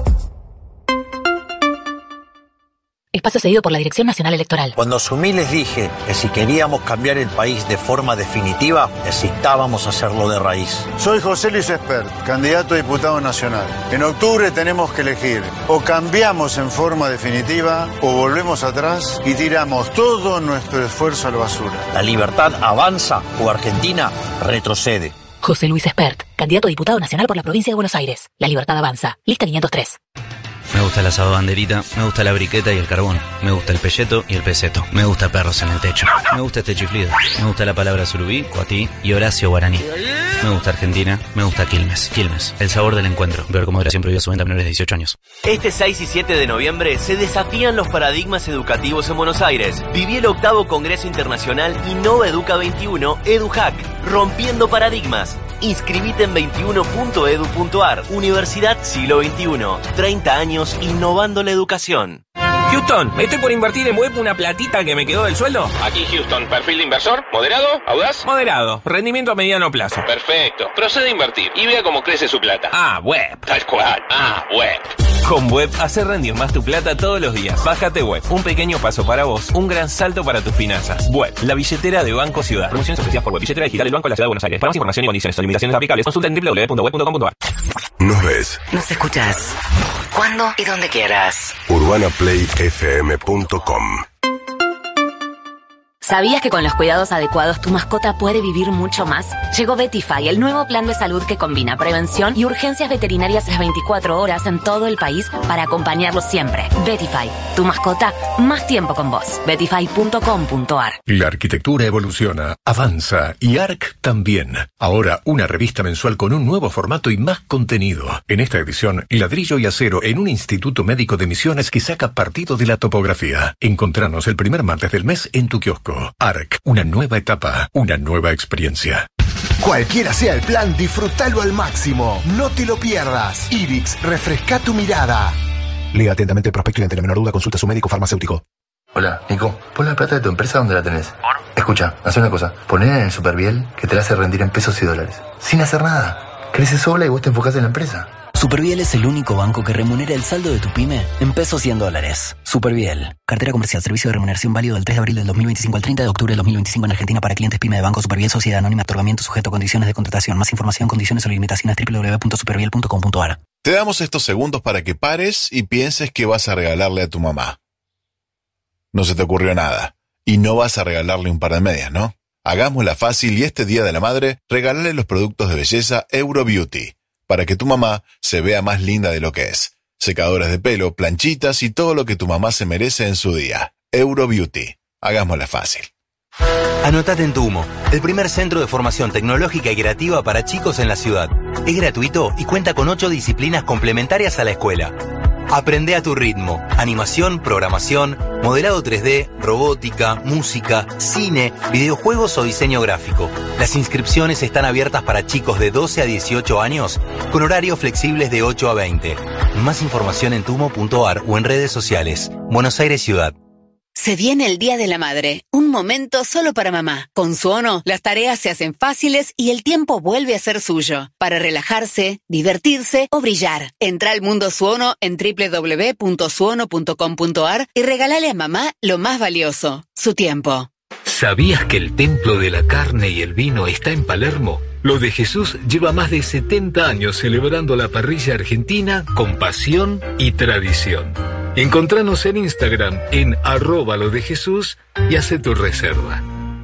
Espacio cedido por la Dirección Nacional Electoral. Cuando asumí les dije que si queríamos cambiar el país de forma definitiva, necesitábamos hacerlo de raíz. Soy José Luis Espert, candidato a diputado nacional. En octubre tenemos que elegir o cambiamos en forma definitiva o volvemos atrás y tiramos todo nuestro esfuerzo a la basura. La libertad avanza o Argentina retrocede. José Luis Espert, candidato a diputado nacional por la provincia de Buenos Aires. La libertad avanza. Lista quinientos tres. Me gusta el asado banderita, me gusta la briqueta y el carbón, me gusta el pelleto y el peseto, me gusta perros en el techo, me gusta este chiflido, me gusta la palabra surubí, cuatí y Horacio Guaraní. Me gusta Argentina, me gusta Quilmes. Quilmes, el sabor del encuentro. Ver con moderación prohibida su venta a menores de dieciocho años. Este seis y siete de noviembre se desafían los paradigmas educativos en Buenos Aires. Viví el octavo Congreso Internacional Innova Educa veintiuno EduHack, rompiendo paradigmas. Inscribite en veintiuno punto edu punto ar. Universidad Siglo veintiuno. treinta años innovando la educación. Houston, me estoy por invertir en web una platita que me quedó del sueldo. Aquí Houston, perfil de inversor, moderado, audaz. Moderado, rendimiento a mediano plazo. Perfecto, procede a invertir y vea cómo crece su plata. Ah, web. Tal cual, ah, web. Con web, hacer rendir más tu plata todos los días. Bájate web, un pequeño paso para vos, un gran salto para tus finanzas. Web, la billetera de Banco Ciudad. Promociones ofrecidas por web, billetera digital del Banco de la Ciudad de Buenos Aires. Para más información y condiciones o limitaciones aplicables, consulta en doble u doble u doble u punto web punto com punto ar. Nos ves. Nos escuchás. Cuando y donde quieras. urbana play f m punto com. ¿Sabías que con los cuidados adecuados tu mascota puede vivir mucho más? Llegó Vetify, el nuevo plan de salud que combina prevención y urgencias veterinarias las veinticuatro horas en todo el país para acompañarlos siempre. Vetify, tu mascota, más tiempo con vos. vetify punto com punto ar. La arquitectura evoluciona, avanza y A R C también. Ahora una revista mensual con un nuevo formato y más contenido. En esta edición, ladrillo y acero en un instituto médico de Misiones que saca partido de la topografía. Encontranos el primer martes del mes en tu kiosco. A R C, una nueva etapa, una nueva experiencia. Cualquiera sea el plan, disfrútalo al máximo. No te lo pierdas. Ibix, refresca tu mirada. Lea atentamente el prospecto y ante la menor duda consulta a su médico farmacéutico. Hola, Nico, pon la plata de tu empresa donde la tenés. ¿Por? Escucha, haz una cosa. Poné en el Superviel que te la hace rendir en pesos y dólares. Sin hacer nada. Crece sola y vos te enfocás en la empresa. Superviel es el único banco que remunera el saldo de tu pyme en pesos y en dólares. Superviel. Cartera comercial. Servicio de remuneración válido del tres de abril del dos mil veinticinco al treinta de octubre del dos mil veinticinco en Argentina para clientes pyme de Banco Superviel Sociedad Anónima. Otorgamiento sujeto a condiciones de contratación. Más información, condiciones o limitaciones doble u doble u doble u punto superviel punto com punto ar. Te damos estos segundos para que pares y pienses que vas a regalarle a tu mamá. No se te ocurrió nada. Y no vas a regalarle un par de medias, ¿no? Hagámosla fácil y este Día de la Madre, regálale los productos de belleza Euro Beauty, para que tu mamá se vea más linda de lo que es. Secadores de pelo, planchitas y todo lo que tu mamá se merece en su día. Euro Beauty. Hagámosla fácil. Anotate en Tumo, el primer centro de formación tecnológica y creativa para chicos en la ciudad. Es gratuito y cuenta con ocho disciplinas complementarias a la escuela. Aprende a tu ritmo. Animación, programación, modelado tres D, robótica, música, cine, videojuegos o diseño gráfico. Las inscripciones están abiertas para chicos de doce a dieciocho años con horarios flexibles de ocho a veinte. Más información en tumo punto ar o en redes sociales. Buenos Aires Ciudad. Se viene el Día de la Madre, un momento solo para mamá. Con Suono, las tareas se hacen fáciles y el tiempo vuelve a ser suyo, para relajarse, divertirse o brillar. Entra al mundo Suono en doble u doble u doble u punto suono punto com punto ar y regálale a mamá lo más valioso, su tiempo. ¿Sabías que el templo de la carne y el vino está en Palermo? Lo de Jesús lleva más de setenta años celebrando la parrilla argentina con pasión y tradición. Encontranos en Instagram en arroba lo de Jesús y hace tu reserva.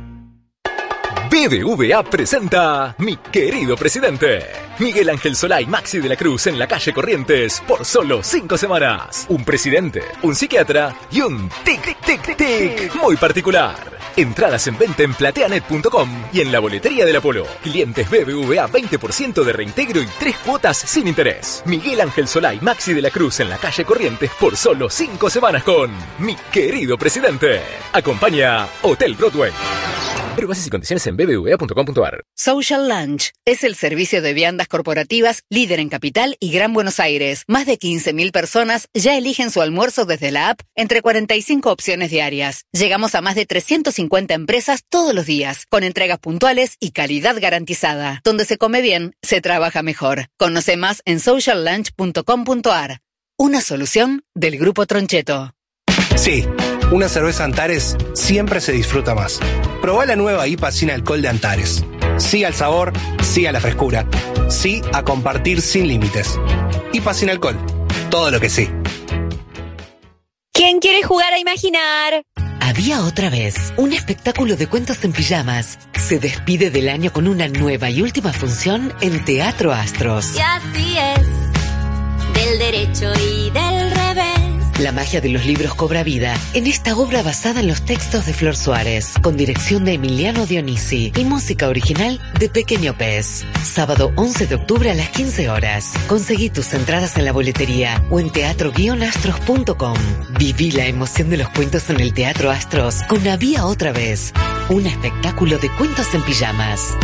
B B V A presenta Mi Querido Presidente. Miguel Ángel Solá y Maxi de la Cruz en la calle Corrientes por solo cinco semanas. Un presidente, un psiquiatra y un tic tic tic muy particular. Entradas en venta en plateanet punto com y en la boletería del Apolo. Clientes B B V A veinte por ciento de reintegro y tres cuotas sin interés. Miguel Ángel Solá y Maxi de la Cruz en la calle Corrientes por solo cinco semanas con Mi Querido Presidente. Acompaña Hotel Broadway. Pero bases y condiciones en b b v a punto com punto ar. Social Lunch es el servicio de viandas corporativas líder en Capital y Gran Buenos Aires. Más de quince mil personas ya eligen su almuerzo desde la app entre cuarenta y cinco opciones diarias. Llegamos a más de trescientas cincuenta empresas todos los días, con entregas puntuales y calidad garantizada. Donde se come bien, se trabaja mejor. Conoce más en social lunch punto com punto ar. Una solución del Grupo Troncheto. Sí, una cerveza Antares siempre se disfruta más. Probá la nueva I P A sin alcohol de Antares. Sí al sabor, sí a la frescura. Sí a compartir sin límites. I P A sin alcohol. Todo lo que sí. ¿Quién quiere jugar a imaginar? Había otra vez un espectáculo de cuentos en pijamas. Se despide del año con una nueva y última función en Teatro Astros. Y así es, del derecho y del revés. La magia de los libros cobra vida en esta obra basada en los textos de Flor Suárez, con dirección de Emiliano Dionisi y música original de Pequeño Pez. Sábado once de octubre a las quince horas. Conseguí tus entradas en la boletería o en teatro guion astros punto com. Viví la emoción de los cuentos en el Teatro Astros con Había Otra Vez, un espectáculo de cuentos en pijamas.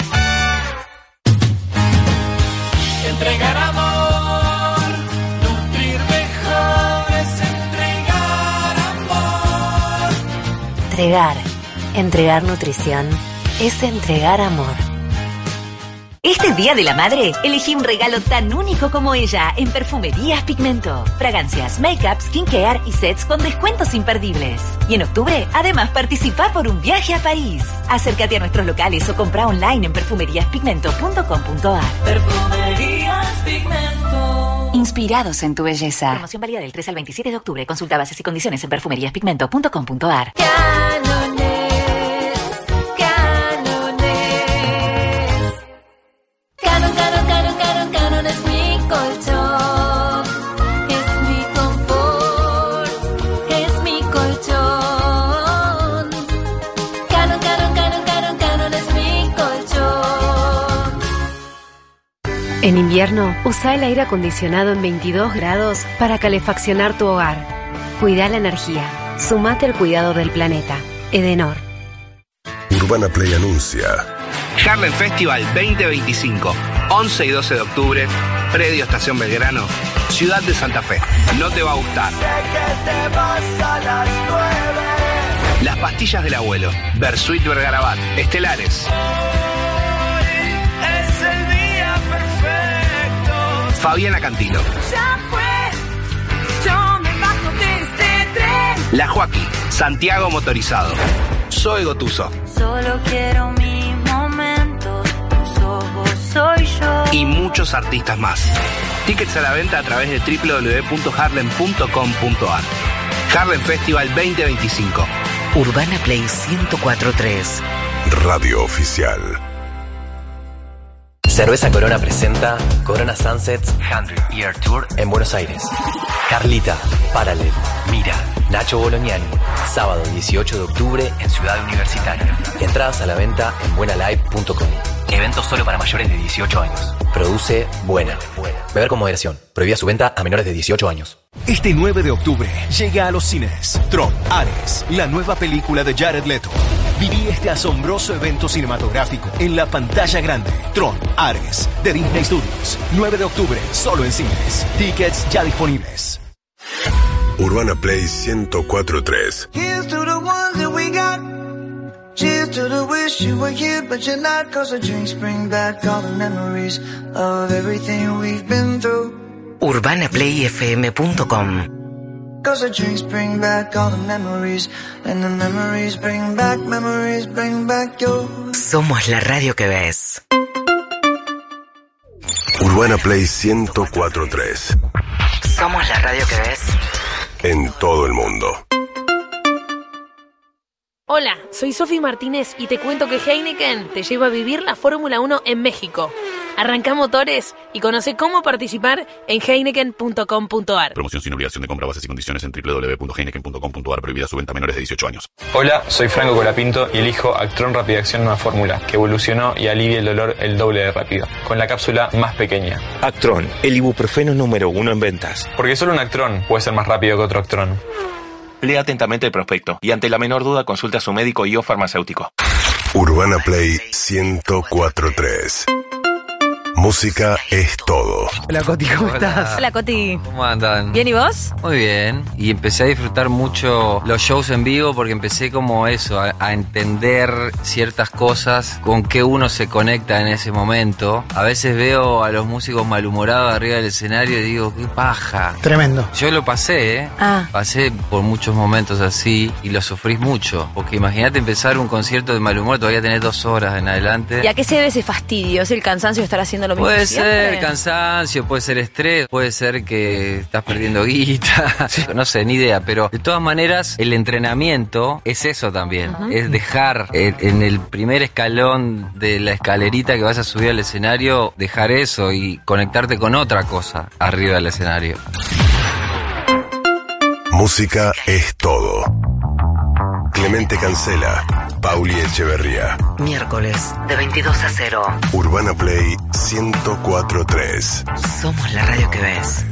Entregar amor, nutrir mejor es entregar amor. Entregar, entregar nutrición es entregar amor. Este Día de la Madre, elegí un regalo tan único como ella en Perfumerías Pigmento. Fragancias, make-up, skincare y sets con descuentos imperdibles. Y en octubre, además, participa por un viaje a París. Acércate a nuestros locales o compra online en perfumerías pigmento punto com punto a r. Perfumerías Pigmento. Inspirados en tu belleza. Promoción válida del tres al veintisiete de octubre. Consulta bases y condiciones en perfumerías pigmento punto com punto a r. Canon, Canon, Canon, Canon, Canon es mi colchón, es mi confort, es mi colchón. Canon, Canon, Canon, Canon, Canon es mi colchón. En invierno, usa el aire acondicionado en veintidós grados para calefaccionar tu hogar. Cuida la energía. Sumate al cuidado del planeta. Edenor. Urbana Play anuncia Harlem Festival veinte veinticinco, once y doce de octubre, Predio Estación Belgrano, Ciudad de Santa Fe. No te va a gustar. Las Pastillas del Abuelo, Bersuit Vergarabat, Estelares. Es el día perfecto. Fabiana Cantilo. Ya fue, yo me bajo de este tren. La Joaquí, Santiago Motorizado. Soy Gotuso. Solo quiero mi momento, tus ojos soy yo. Y muchos artistas más. Tickets a la venta a través de doble u doble u doble u punto harlem punto com punto a r. Harlem Festival veinte veinticinco. Urbana Play ciento cuatro punto tres. Radio Oficial. Cerveza Corona presenta Corona Sunsets cien Year Tour en Buenos Aires. Carlita, Paralel, Mira, Nacho Bolognani. Sábado dieciocho de octubre en Ciudad Universitaria. Entradas a la venta en buena live punto com. Evento solo para mayores de dieciocho años. Produce Buena. Beber con moderación. Prohibida su venta a menores de dieciocho años. Este nueve de octubre llega a los cines Tron, Ares, la nueva película de Jared Leto. Viví este asombroso evento cinematográfico en la pantalla grande. Tron, Ares, de Disney Studios. nueve de octubre, solo en cines. Tickets ya disponibles. Urbana Play ciento cuatro punto tres. Here's to the ones that we got. Cheers to the wish you were here, but you're not. Cause the drinks bring back all the memories of everything we've been through. urbana play f m punto com. Cause the drinks bring back all the memories, and the memories bring back, memories bring back your... Somos la radio que ves. Urbana Play ciento cuatro punto tres. Somos la radio que ves. En todo el mundo. Hola, soy Sofi Martínez y te cuento que Heineken te lleva a vivir la Fórmula uno en México. Arrancá motores y conoce cómo participar en heineken punto com punto a r. Promoción sin obligación de compra, bases y condiciones en doble u doble u doble u punto heineken punto com punto a r. Prohibida su venta a menores de dieciocho años. Hola, soy Franco Colapinto y elijo Actron Rápida Acción Nueva Fórmula, que evolucionó y alivia el dolor el doble de rápido, con la cápsula más pequeña. Actron, el ibuprofeno número uno en ventas. Porque solo un Actron puede ser más rápido que otro Actron. Lea atentamente el prospecto y ante la menor duda consulte a su médico y o farmacéutico. Urbana Play ciento cuatro punto tres. Música es todo. Hola Coti, ¿cómo Hola. estás? Hola Coti. ¿Cómo andan? ¿Bien y vos? Muy bien. Y empecé a disfrutar mucho los shows en vivo porque empecé como eso, a, a entender ciertas cosas con que uno se conecta en ese momento. A veces veo a los músicos malhumorados arriba del escenario y digo, qué paja. Tremendo. Yo lo pasé, ¿eh? Ah. Pasé por muchos momentos así y lo sufrís mucho. Porque imagínate empezar un concierto de mal humor, todavía tenés dos horas en adelante. ¿Y a qué se debe ese fastidio? ¿Es el cansancio de estar haciendo lo mismo Puede siempre? ser cansancio, puede ser estrés, puede ser que estás perdiendo guita, no sé, ni idea, pero de todas maneras el entrenamiento es eso también, uh-huh. Es dejar en, en el primer escalón de la escalerita que vas a subir al escenario, dejar eso y conectarte con otra cosa arriba del escenario. Música es todo. Clemente Cancela, Pauli Echeverría. Miércoles de veintidós a cero. Urbana Play ciento cuatro punto tres. Somos la radio que ves.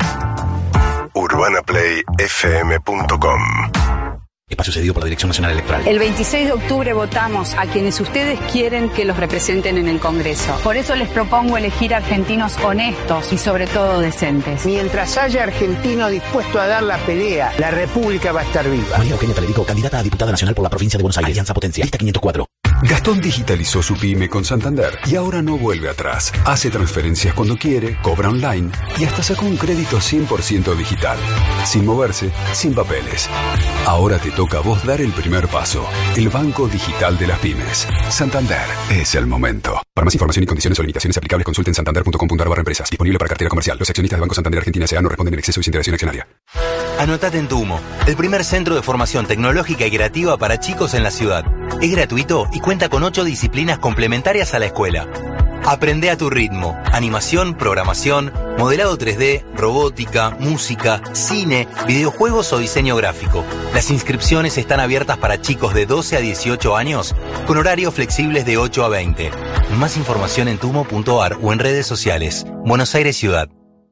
urbana play f m punto com. Espacio cedido por la Dirección Nacional Electoral. El veintiséis de octubre votamos a quienes ustedes quieren que los representen en el Congreso. Por eso les propongo elegir argentinos honestos y sobre todo decentes. Mientras haya argentinos dispuestos a dar la pelea, la República va a estar viva. María Eugenia Talerico, candidata a diputada nacional por la provincia de Buenos Aires. Alianza Potencia, lista quinientos cuatro. Gastón digitalizó su pyme con Santander y ahora no vuelve atrás. Hace transferencias cuando quiere, cobra online y hasta sacó un crédito cien por ciento digital. Sin moverse, sin papeles. Ahora te toca a vos dar el primer paso. El Banco Digital de las Pymes. Santander es el momento. Para más información y condiciones o limitaciones aplicables, consulten santander punto com punto a r barra empresas. Disponible para cartera comercial. Los accionistas de Banco Santander Argentina S A no responden en exceso y sin interacción accionaria. Anotate en Tumo, el primer centro de formación tecnológica y creativa para chicos en la ciudad. Es gratuito y cuenta con ocho disciplinas complementarias a la escuela. Aprende a tu ritmo. Animación, programación, modelado tres D, robótica, música, cine, videojuegos o diseño gráfico. Las inscripciones están abiertas para chicos de doce a dieciocho años con horarios flexibles de ocho a veinte. Más información en tumo punto a r o en redes sociales. Buenos Aires Ciudad.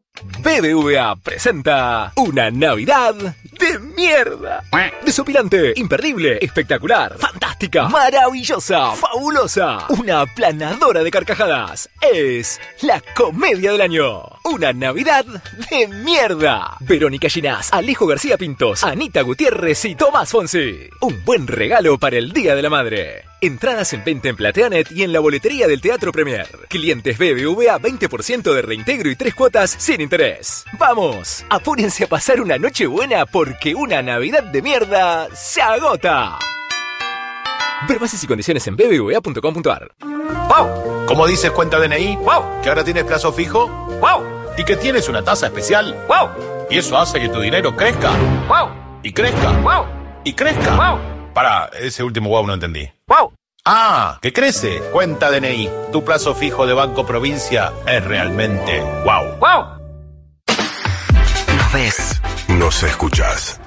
B B V A presenta una Navidad de mierda. Desopilante, imperdible, espectacular, fantástica, maravillosa, fabulosa, una aplanadora de carcajadas. Es la comedia del año. Una Navidad de mierda. Verónica Ginás, Alejo García Pintos, Anita Gutiérrez y Tomás Fonsi. Un buen regalo para el Día de la Madre. Entradas en venta en Plateanet y en la boletería del Teatro Premier. Clientes B B V A veinte por ciento de reintegro y tres cuotas sin interés. ¡Vamos! Apúrense a pasar una noche buena porque una Navidad de mierda se agota. Ver bases y condiciones en b b v a punto com punto a r. ¡Wow! ¿Cómo dices cuenta D N I? ¡Wow! ¿Que ahora tienes plazo fijo? ¡Wow! ¿Y que tienes una tasa especial? ¡Wow! Y eso hace que tu dinero crezca. ¡Wow! Y crezca. ¡Wow! Y crezca. ¡Wow! Pará, ese último wow no entendí. ¡Wow! ¡Ah! ¡Que crece! Cuenta D N I. Tu plazo fijo de Banco Provincia es realmente wow. ¡Wow! Nos ves. Nos escuchás.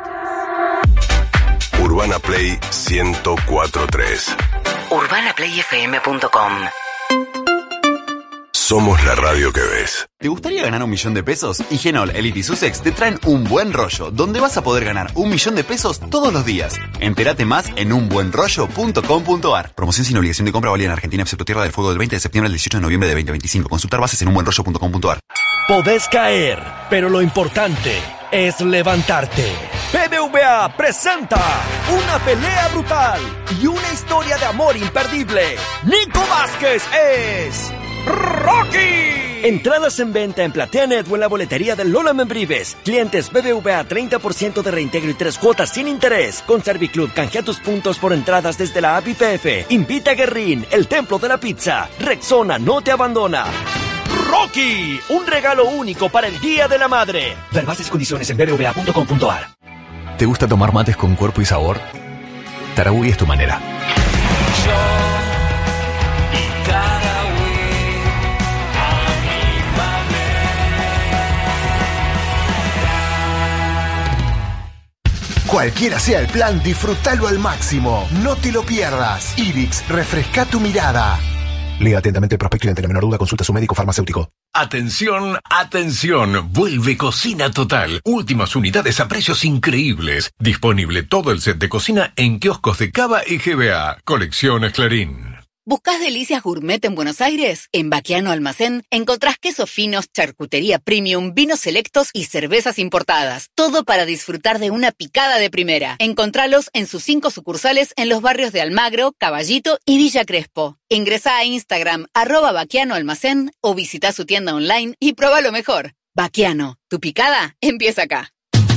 Urbana Play ciento cuatro punto tres. urbana play f m punto com. Somos la radio que ves. ¿Te gustaría ganar un millón de pesos? Higienol, Elite y Sussex te traen un buen rollo, donde vas a poder ganar un millón de pesos todos los días. Entérate más en un buen rollo punto com punto a r. Promoción sin obligación de compra válida en Argentina, excepto Tierra del Fuego, del veinte de septiembre al dieciocho de noviembre de veinte veinticinco. Consultar bases en un buen rollo punto com punto a r. Podés caer, pero lo importante es levantarte. B B V A presenta una pelea brutal y una historia de amor imperdible. Nico Vázquez es Rocky. Entradas en venta en Plateanet o en la boletería de Lola Membrives. Clientes B B V A treinta por ciento de reintegro y tres cuotas sin interés. Con Serviclub, canjea tus puntos por entradas desde la app I P F. Invita a Guerrín, el templo de la pizza. Rexona no te abandona. Rocky, un regalo único para el Día de la Madre. Ver bases y condiciones en b b v a punto com punto a r. ¿Te gusta tomar mates con cuerpo y sabor? Tarahui es tu manera. Cualquiera sea el plan, disfrútalo al máximo. No te lo pierdas. Ibix, refresca tu mirada. Lea atentamente el prospecto y ante la menor duda consulta a su médico farmacéutico. Atención, atención. Vuelve Cocina Total. Últimas unidades a precios increíbles. Disponible todo el set de cocina en kioscos de Cava y G B A. Colecciones Clarín. ¿Buscás delicias gourmet en Buenos Aires? En Baquiano Almacén encontrás quesos finos, charcutería premium, vinos selectos y cervezas importadas. Todo para disfrutar de una picada de primera. Encontralos en sus cinco sucursales en los barrios de Almagro, Caballito y Villa Crespo. Ingresá a Instagram, arroba Baquiano Almacén, o visita su tienda online y prueba lo mejor. Baquiano, tu picada empieza acá.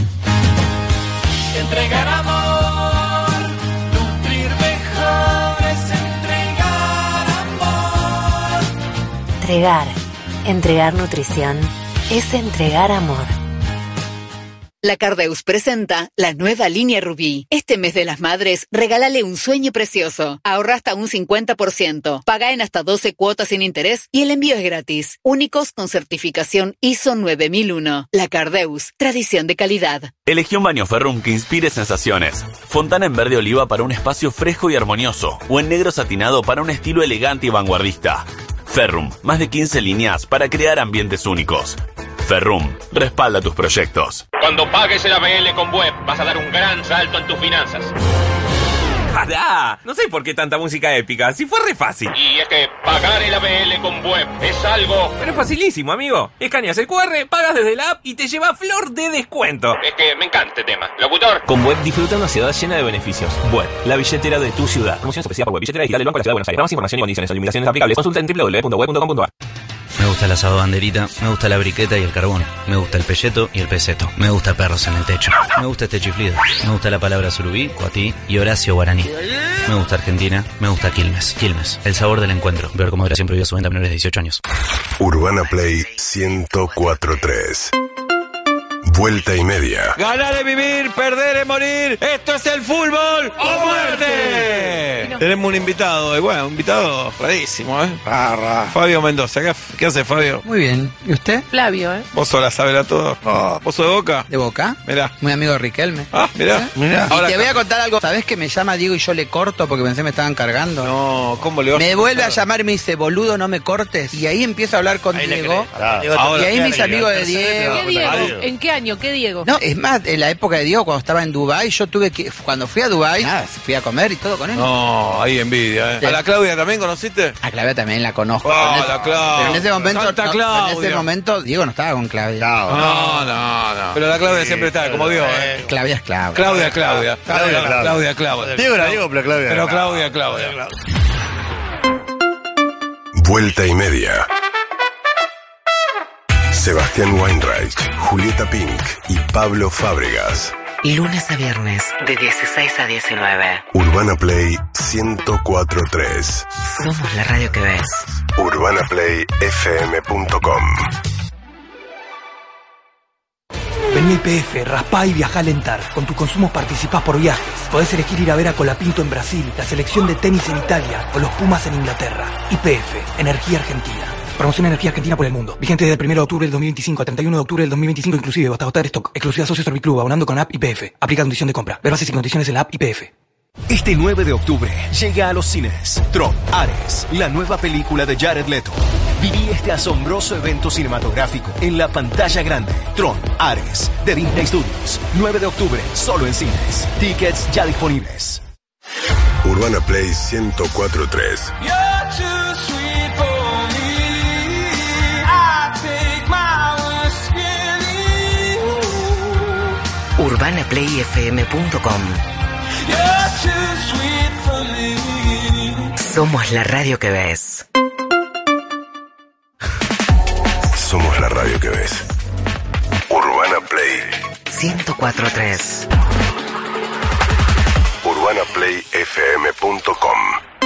Entregar amor, nutrir mejor es entregar amor. Entregar, entregar nutrición, es entregar amor. La Cardeus presenta la nueva línea Rubí. Este mes de las madres, regálale un sueño precioso. Ahorra hasta un cincuenta por ciento. Paga en hasta doce cuotas sin interés y el envío es gratis. Únicos con certificación I S O nueve mil uno. La Cardeus, tradición de calidad. Elegí un baño Ferrum que inspire sensaciones. Fontana en verde oliva para un espacio fresco y armonioso. O en negro satinado para un estilo elegante y vanguardista. Ferrum, más de quince líneas para crear ambientes únicos. Ferrum, respalda tus proyectos. Cuando pagues el A B L con Web, vas a dar un gran salto en tus finanzas. ¡Pará! No sé por qué tanta música épica, si fue re fácil. Y es que pagar el A B L con Web es algo... Pero es facilísimo, amigo. Escaneas el cu erre, pagas desde la app y te lleva flor de descuento. Es que me encanta este tema. Locutor. Con Web disfruta una ciudad llena de beneficios. Web, la billetera de tu ciudad. Promoción especial por Web, billetera digital del Banco de la Ciudad de Buenos Aires. Para más información y condiciones o limitaciones aplicables, consulta en doble u doble u doble u punto web punto com punto a r. Me gusta el asado banderita, me gusta la briqueta y el carbón, me gusta el pelleto y el peseto, me gusta perros en el techo, me gusta este chiflido, me gusta la palabra surubí, cuatí y Horacio Guaraní. Me gusta Argentina, me gusta Quilmes, Quilmes, el sabor del encuentro. Ver cómo moderación prohibida su venta a menores de dieciocho años. Urbana Play ciento cuatro punto tres. Vuelta y media. Ganar es vivir, perder es morir. Esto es el fútbol o muerte. No. Tenemos un invitado, eh, bueno, un invitado rarísimo, ¿eh? Rara. Fabio Mendoza. ¿Qué, ¿Qué hace, Fabio? Muy bien. ¿Y usted? Flavio, ¿eh? ¿Vos sola sabés a todo? Oh, ¿Vos sos de Boca? ¿De Boca? Mirá. Muy amigo de Riquelme. Ah, mirá. ¿Eh? mirá. Y Ahora te voy a contar algo. ¿Sabés que me llama Diego y yo le corto porque pensé me estaban cargando? No, ¿cómo le vas Me a vuelve a llamar y me dice, boludo, no me cortes. Y ahí empiezo a hablar con ahí Diego. Ahora, y ahí mis amigos de Diego. ¿Qué Diego? ¿En qué año? ¿Qué Diego? No, es más, en la época de Diego, cuando estaba en Dubái, yo tuve que, cuando fui a Dubái, nada, fui a comer y todo con él. No, ahí envidia, ¿eh? Sí. ¿A la Claudia también conociste? A Claudia también la conozco. Oh, ese, la Claudia. Pero en ese momento, Santa no, Claudia. en ese momento, Diego no estaba con Claudia. No, no, no. no. Pero la Claudia sí, siempre está, como Dios, ¿eh? Claudia es Claudia. Claudia, Claudia. Claudia, Claudia. Claudia, Claudia. Diego era Diego, pero Claudia. Pero Claudia, Claudia. Vuelta y media. Sebastián Weinreich, Julieta Pink y Pablo Fábregas. Lunes a viernes, de dieciséis a diecinueve. Urbana Play ciento cuatro punto tres. Somos la radio que ves. urbana play f m punto com. Vení a I P F, raspá y viajá a alentar. Con tus consumos participás por viajes. Podés elegir ir a ver a Colapinto en Brasil, la selección de tenis en Italia o los Pumas en Inglaterra. I P F, Energía Argentina. Promoción Energía Argentina por el mundo. Vigente desde el primero de octubre del dos mil veinticinco al treinta y uno de octubre del dos mil veinticinco inclusive hasta agotar stock. Exclusiva Socio Serviclub, abonando con app I P F. Aplica condición de compra. Ver bases y condiciones en la app I P F. Este nueve de octubre llega a los cines Tron, Ares, la nueva película de Jared Leto. Viví este asombroso evento cinematográfico en la pantalla grande. Tron, Ares, de Disney Studios. nueve de octubre, solo en cines. Tickets ya disponibles. Urbana Play ciento cuatro punto tres. urbana play f m punto com. Somos la radio que ves. Somos la radio que ves. Urbana Play ciento cuatro punto tres. urbana play f m punto com.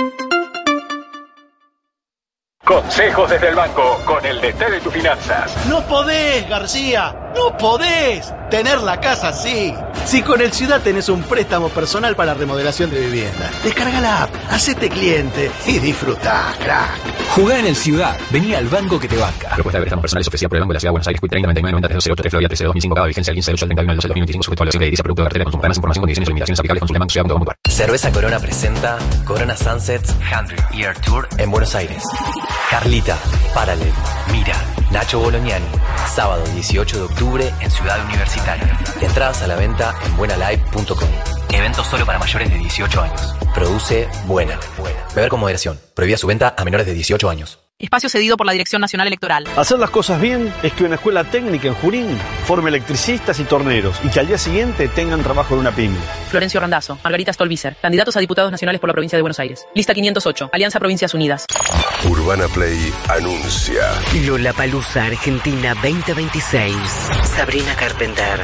Consejos desde el banco con el D T de tus finanzas. No podés, García, no podés tener la casa así. Si con el Ciudad tenés un préstamo personal para la remodelación de vivienda, descarga la app, hacete cliente y disfrutá, crack. Jugá en el Ciudad, vení al banco que te banca. Propuesta de préstamos personales ofrecida por el Banco de la Ciudad de Buenos Aires, treinta noventa y nueve noventa tres cero ocho tres Florida trece dos mil cinco, cada vigencia del quince del ocho al treinta y uno del doce del dos mil veinticinco, sujeto a la ley de edilicia, producto de cartera de consumo. Más información, condiciones y limitaciones aplicables, consulta banco ciudad punto com punto a r. Cerveza Corona presenta Corona Sunsets cien Year Tour en Buenos Aires. Carlita, Paralel, Mira, Nacho Bolognani. Sábado dieciocho de octubre en Ciudad Universitaria. Entradas a la venta en buenalive punto com. Evento solo para mayores de dieciocho años. Produce Buena. Beber con moderación. Prohibida su venta a menores de dieciocho años. Espacio cedido por la Dirección Nacional Electoral. Hacer las cosas bien es que una escuela técnica en Junín forme electricistas y torneros y que al día siguiente tengan trabajo en una pyme. Florencio Randazzo, Margarita Stolbizer, candidatos a diputados nacionales por la provincia de Buenos Aires. Lista quinientos ocho, Alianza Provincias Unidas. Urbana Play anuncia. Lollapalooza Argentina veinte veintiséis. Sabrina Carpenter.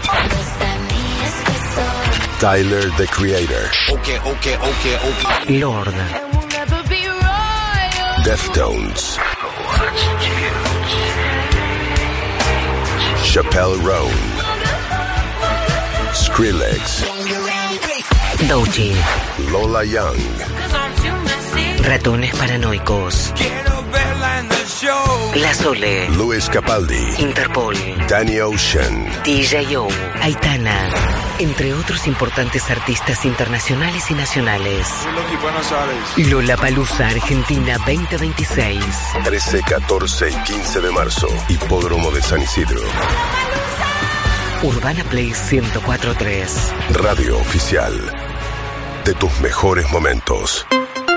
Tyler, the Creator. Okay, okay, okay, okay. Lord. Deftones. Chappelle Roan. Skrillex, Doechii, Lola Young, Ratones Paranoicos, La Sole, Luis Capaldi, Interpol, Danny Ocean, D J O, Aitana, entre otros importantes artistas internacionales y nacionales. Lollapalooza Argentina veinte veintiséis. trece, catorce y quince de marzo, Hipódromo de San Isidro. Urbana Play ciento cuatro punto tres. Radio oficial de tus mejores momentos.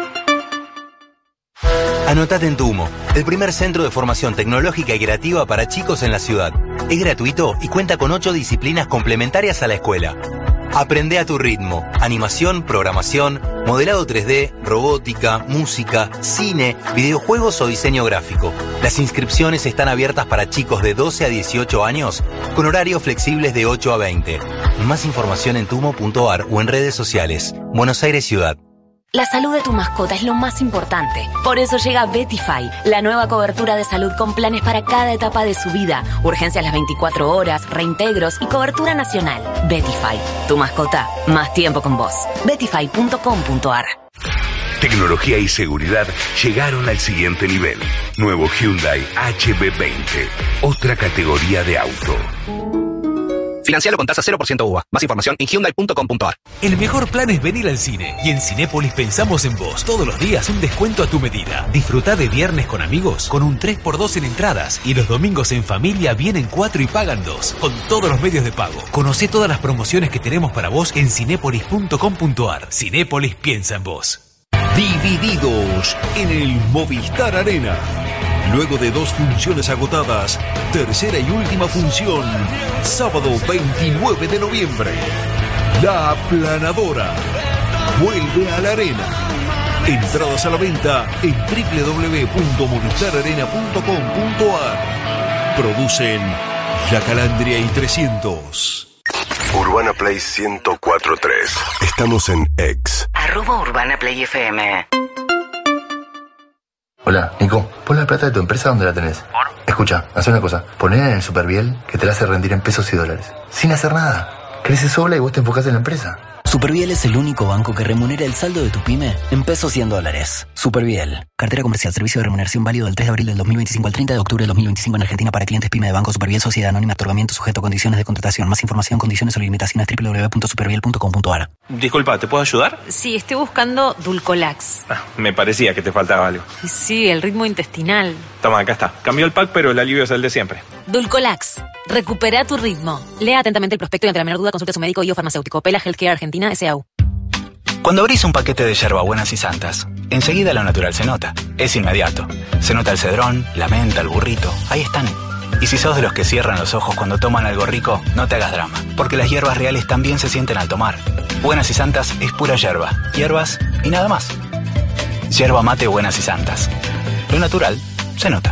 Anotate en Tumo, el primer centro de formación tecnológica y creativa para chicos en la ciudad. Es gratuito y cuenta con ocho disciplinas complementarias a la escuela. Aprende a tu ritmo: animación, programación, modelado tres D, robótica, música, cine, videojuegos o diseño gráfico. Las inscripciones están abiertas para chicos de doce a dieciocho años con horarios flexibles de ocho a veinte. Más información en tumo punto ar o en redes sociales. Buenos Aires Ciudad. La salud de tu mascota es lo más importante. Por eso llega Betify, la nueva cobertura de salud con planes para cada etapa de su vida. Urgencias las veinticuatro horas, reintegros y cobertura nacional. Betify, tu mascota, más tiempo con vos. betify punto com punto ar. Tecnología y seguridad llegaron al siguiente nivel. Nuevo Hyundai H B veinte, otra categoría de auto. Financialo con tasa cero por ciento U V A. Más información en hyundai punto com punto ar. El mejor plan es venir al cine. Y en Cinépolis pensamos en vos. Todos los días un descuento a tu medida. Disfrutá de viernes con amigos con un tres por dos en entradas. Y los domingos en familia vienen cuatro y pagan dos. Con todos los medios de pago. Conocé todas las promociones que tenemos para vos en cinépolis punto com punto ar. Cinépolis piensa en vos. Divididos en el Movistar Arena. Luego de dos funciones agotadas, tercera y última función, sábado veintinueve de noviembre. La Aplanadora vuelve a la arena. Entradas a la venta en doble u doble u doble u punto movistar arena punto com punto ar. Producen La Calandria y trescientos. Urbana Play ciento cuatro punto tres. Estamos en X. Arroba Urbana Play F M. Hola, Nico, pon la plata de tu empresa donde la tenés. ¿Por? Escucha, haz una cosa. Ponela en el Superviel que te la hace rendir en pesos y dólares. Sin hacer nada. Crece sola y vos te enfocás en la empresa. Superviel es el único banco que remunera el saldo de tu pyme en pesos y en dólares. Superviel. Cartera comercial. Servicio de remuneración válido del tres de abril del dos mil veinticinco al treinta de octubre del dos mil veinticinco en Argentina para clientes pyme de Banco Superviel Sociedad Anónima. Otorgamiento sujeto a condiciones de contratación. Más información, condiciones o limitaciones doble u doble u doble u punto superviel punto com punto ar. Disculpa, ¿te puedo ayudar? Sí, estoy buscando Dulcolax. Ah, me parecía que te faltaba algo. Sí, el ritmo intestinal. Toma, acá está. Cambió el pack, pero el alivio es el de siempre. Dulcolax. Recupera tu ritmo. Lea atentamente el prospecto y ante la menor duda consulte a su médico y o farmacéutico. Pela Healthcare Argentina S A U. Cuando abrís un paquete de yerbabuenas y santas, enseguida lo natural se nota. Es inmediato. Se nota el cedrón, la menta, el burrito. Ahí están. Y si sos de los que cierran los ojos cuando toman algo rico, no te hagas drama. Porque las hierbas reales también se sienten al tomar. Buenas y santas es pura yerba. Hierbas y nada más. Yerba mate buenas y santas. Lo natural se nota.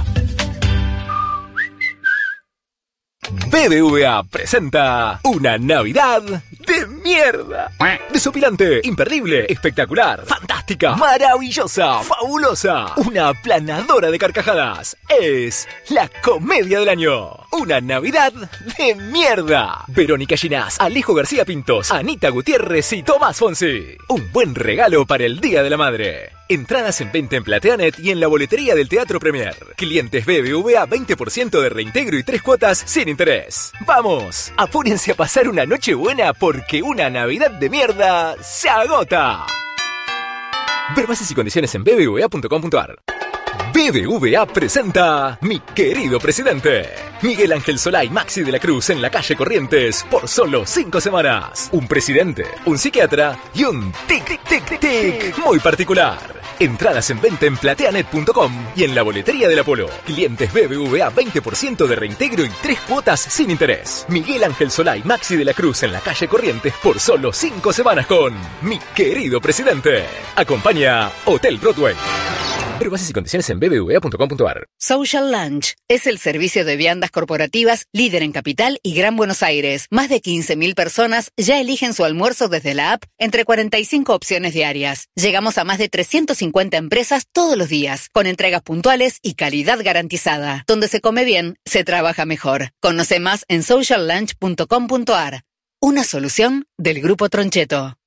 B B V A presenta una Navidad de mierda. Desopilante, imperdible, espectacular, fantástica, maravillosa, fabulosa. Una aplanadora de carcajadas. Es la comedia del año. Una Navidad de mierda. Verónica Ginás, Alejo García Pintos, Anita Gutiérrez y Tomás Fonsi. Un buen regalo para el Día de la Madre. Entradas en venta en Plateanet y en la boletería del Teatro Premier. Clientes B B V A veinte por ciento de reintegro y tres cuotas sin interés. ¡Vamos! Apúrense a pasar una noche buena porque una Navidad de mierda se agota. Ver bases y condiciones en b b v a punto com punto ar. B B V A presenta Mi Querido Presidente. Miguel Ángel Solá y Maxi de la Cruz en la calle Corrientes por solo cinco semanas. Un presidente, un psiquiatra y un tic tic tic muy particular. Entradas en venta en plateanet punto com y en la boletería del Apolo. Clientes B B V A veinte por ciento de reintegro y tres cuotas sin interés. Miguel Ángel Solá y Maxi de la Cruz en la calle Corrientes por solo cinco semanas con Mi Querido Presidente. Acompaña Hotel Broadway. Ver bases y condiciones en b b v a punto com punto ar. Social Lunch es el servicio de viandas corporativas líder en Capital y Gran Buenos Aires. Más de quince mil personas ya eligen su almuerzo desde la app entre cuarenta y cinco opciones diarias. Llegamos a más de trescientas cincuenta empresas todos los días, con entregas puntuales y calidad garantizada. Donde se come bien, se trabaja mejor. Conoce más en social lunch punto com punto ar. una solución del Grupo Troncheto.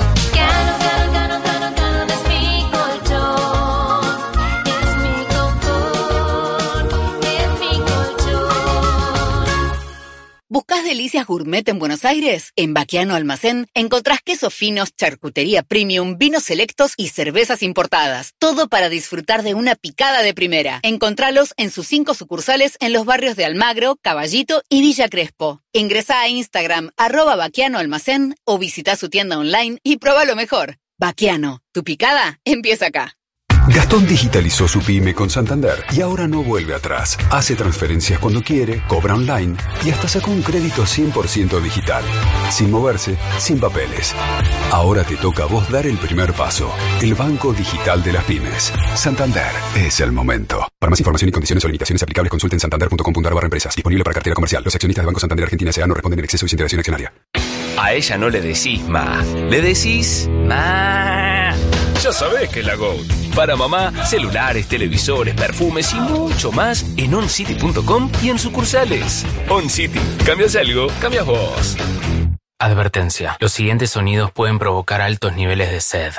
¿Buscás delicias gourmet en Buenos Aires? En Baquiano Almacén encontrás quesos finos, charcutería premium, vinos selectos y cervezas importadas. Todo para disfrutar de una picada de primera. Encontralos en sus cinco sucursales en los barrios de Almagro, Caballito y Villa Crespo. Ingresá a Instagram, arroba Baquiano Almacén, o visita su tienda online y prueba lo mejor. Baquiano, tu picada empieza acá. Gastón digitalizó su pyme con Santander y ahora no vuelve atrás. Hace transferencias cuando quiere, cobra online y hasta sacó un crédito cien por ciento digital. Sin moverse, sin papeles. Ahora te toca a vos dar el primer paso. El Banco Digital de las Pymes. Santander es el momento. Para más información y condiciones o limitaciones aplicables, consulten santander punto com punto a r barra empresas. Disponible para cartera comercial. Los accionistas del Banco Santander Argentina S A no responden en exceso y sin interacción accionaria. A ella no le decís ma, le decís ma. Ya sabés que es la GOAT. Para mamá, celulares, televisores, perfumes y mucho más en oncity punto com y en sucursales. OnCity. ¿Cambias algo? Cambias vos. Advertencia. Los siguientes sonidos pueden provocar altos niveles de sed.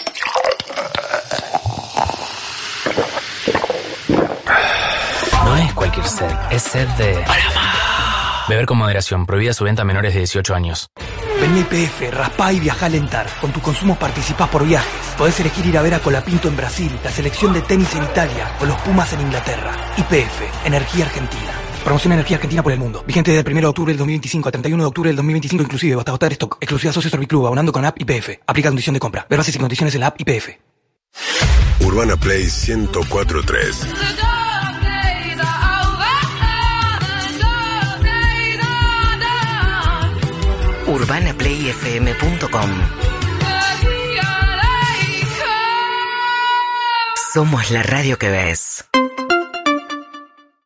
No es cualquier sed, es sed de... Beber con moderación. Prohibida su venta a menores de dieciocho años. Vení a I P F, raspá y viajá a Lentar. Con tus consumos participás por viajes. Podés elegir ir a ver a Colapinto en Brasil, la selección de tenis en Italia o los Pumas en Inglaterra. I P F, Energía Argentina. Promoción Energía Argentina por el mundo. Vigente desde el primero de octubre del dos mil veinticinco al treinta y uno de octubre del dos mil veinticinco inclusive, hasta agotar stock. Exclusiva Socio Serviclub, abonando con app I P F. Aplica condición de compra. Ver bases y condiciones en la app I P F. Urbana Play ciento cuatro punto tres. urbana play f m punto com. Somos la radio que ves.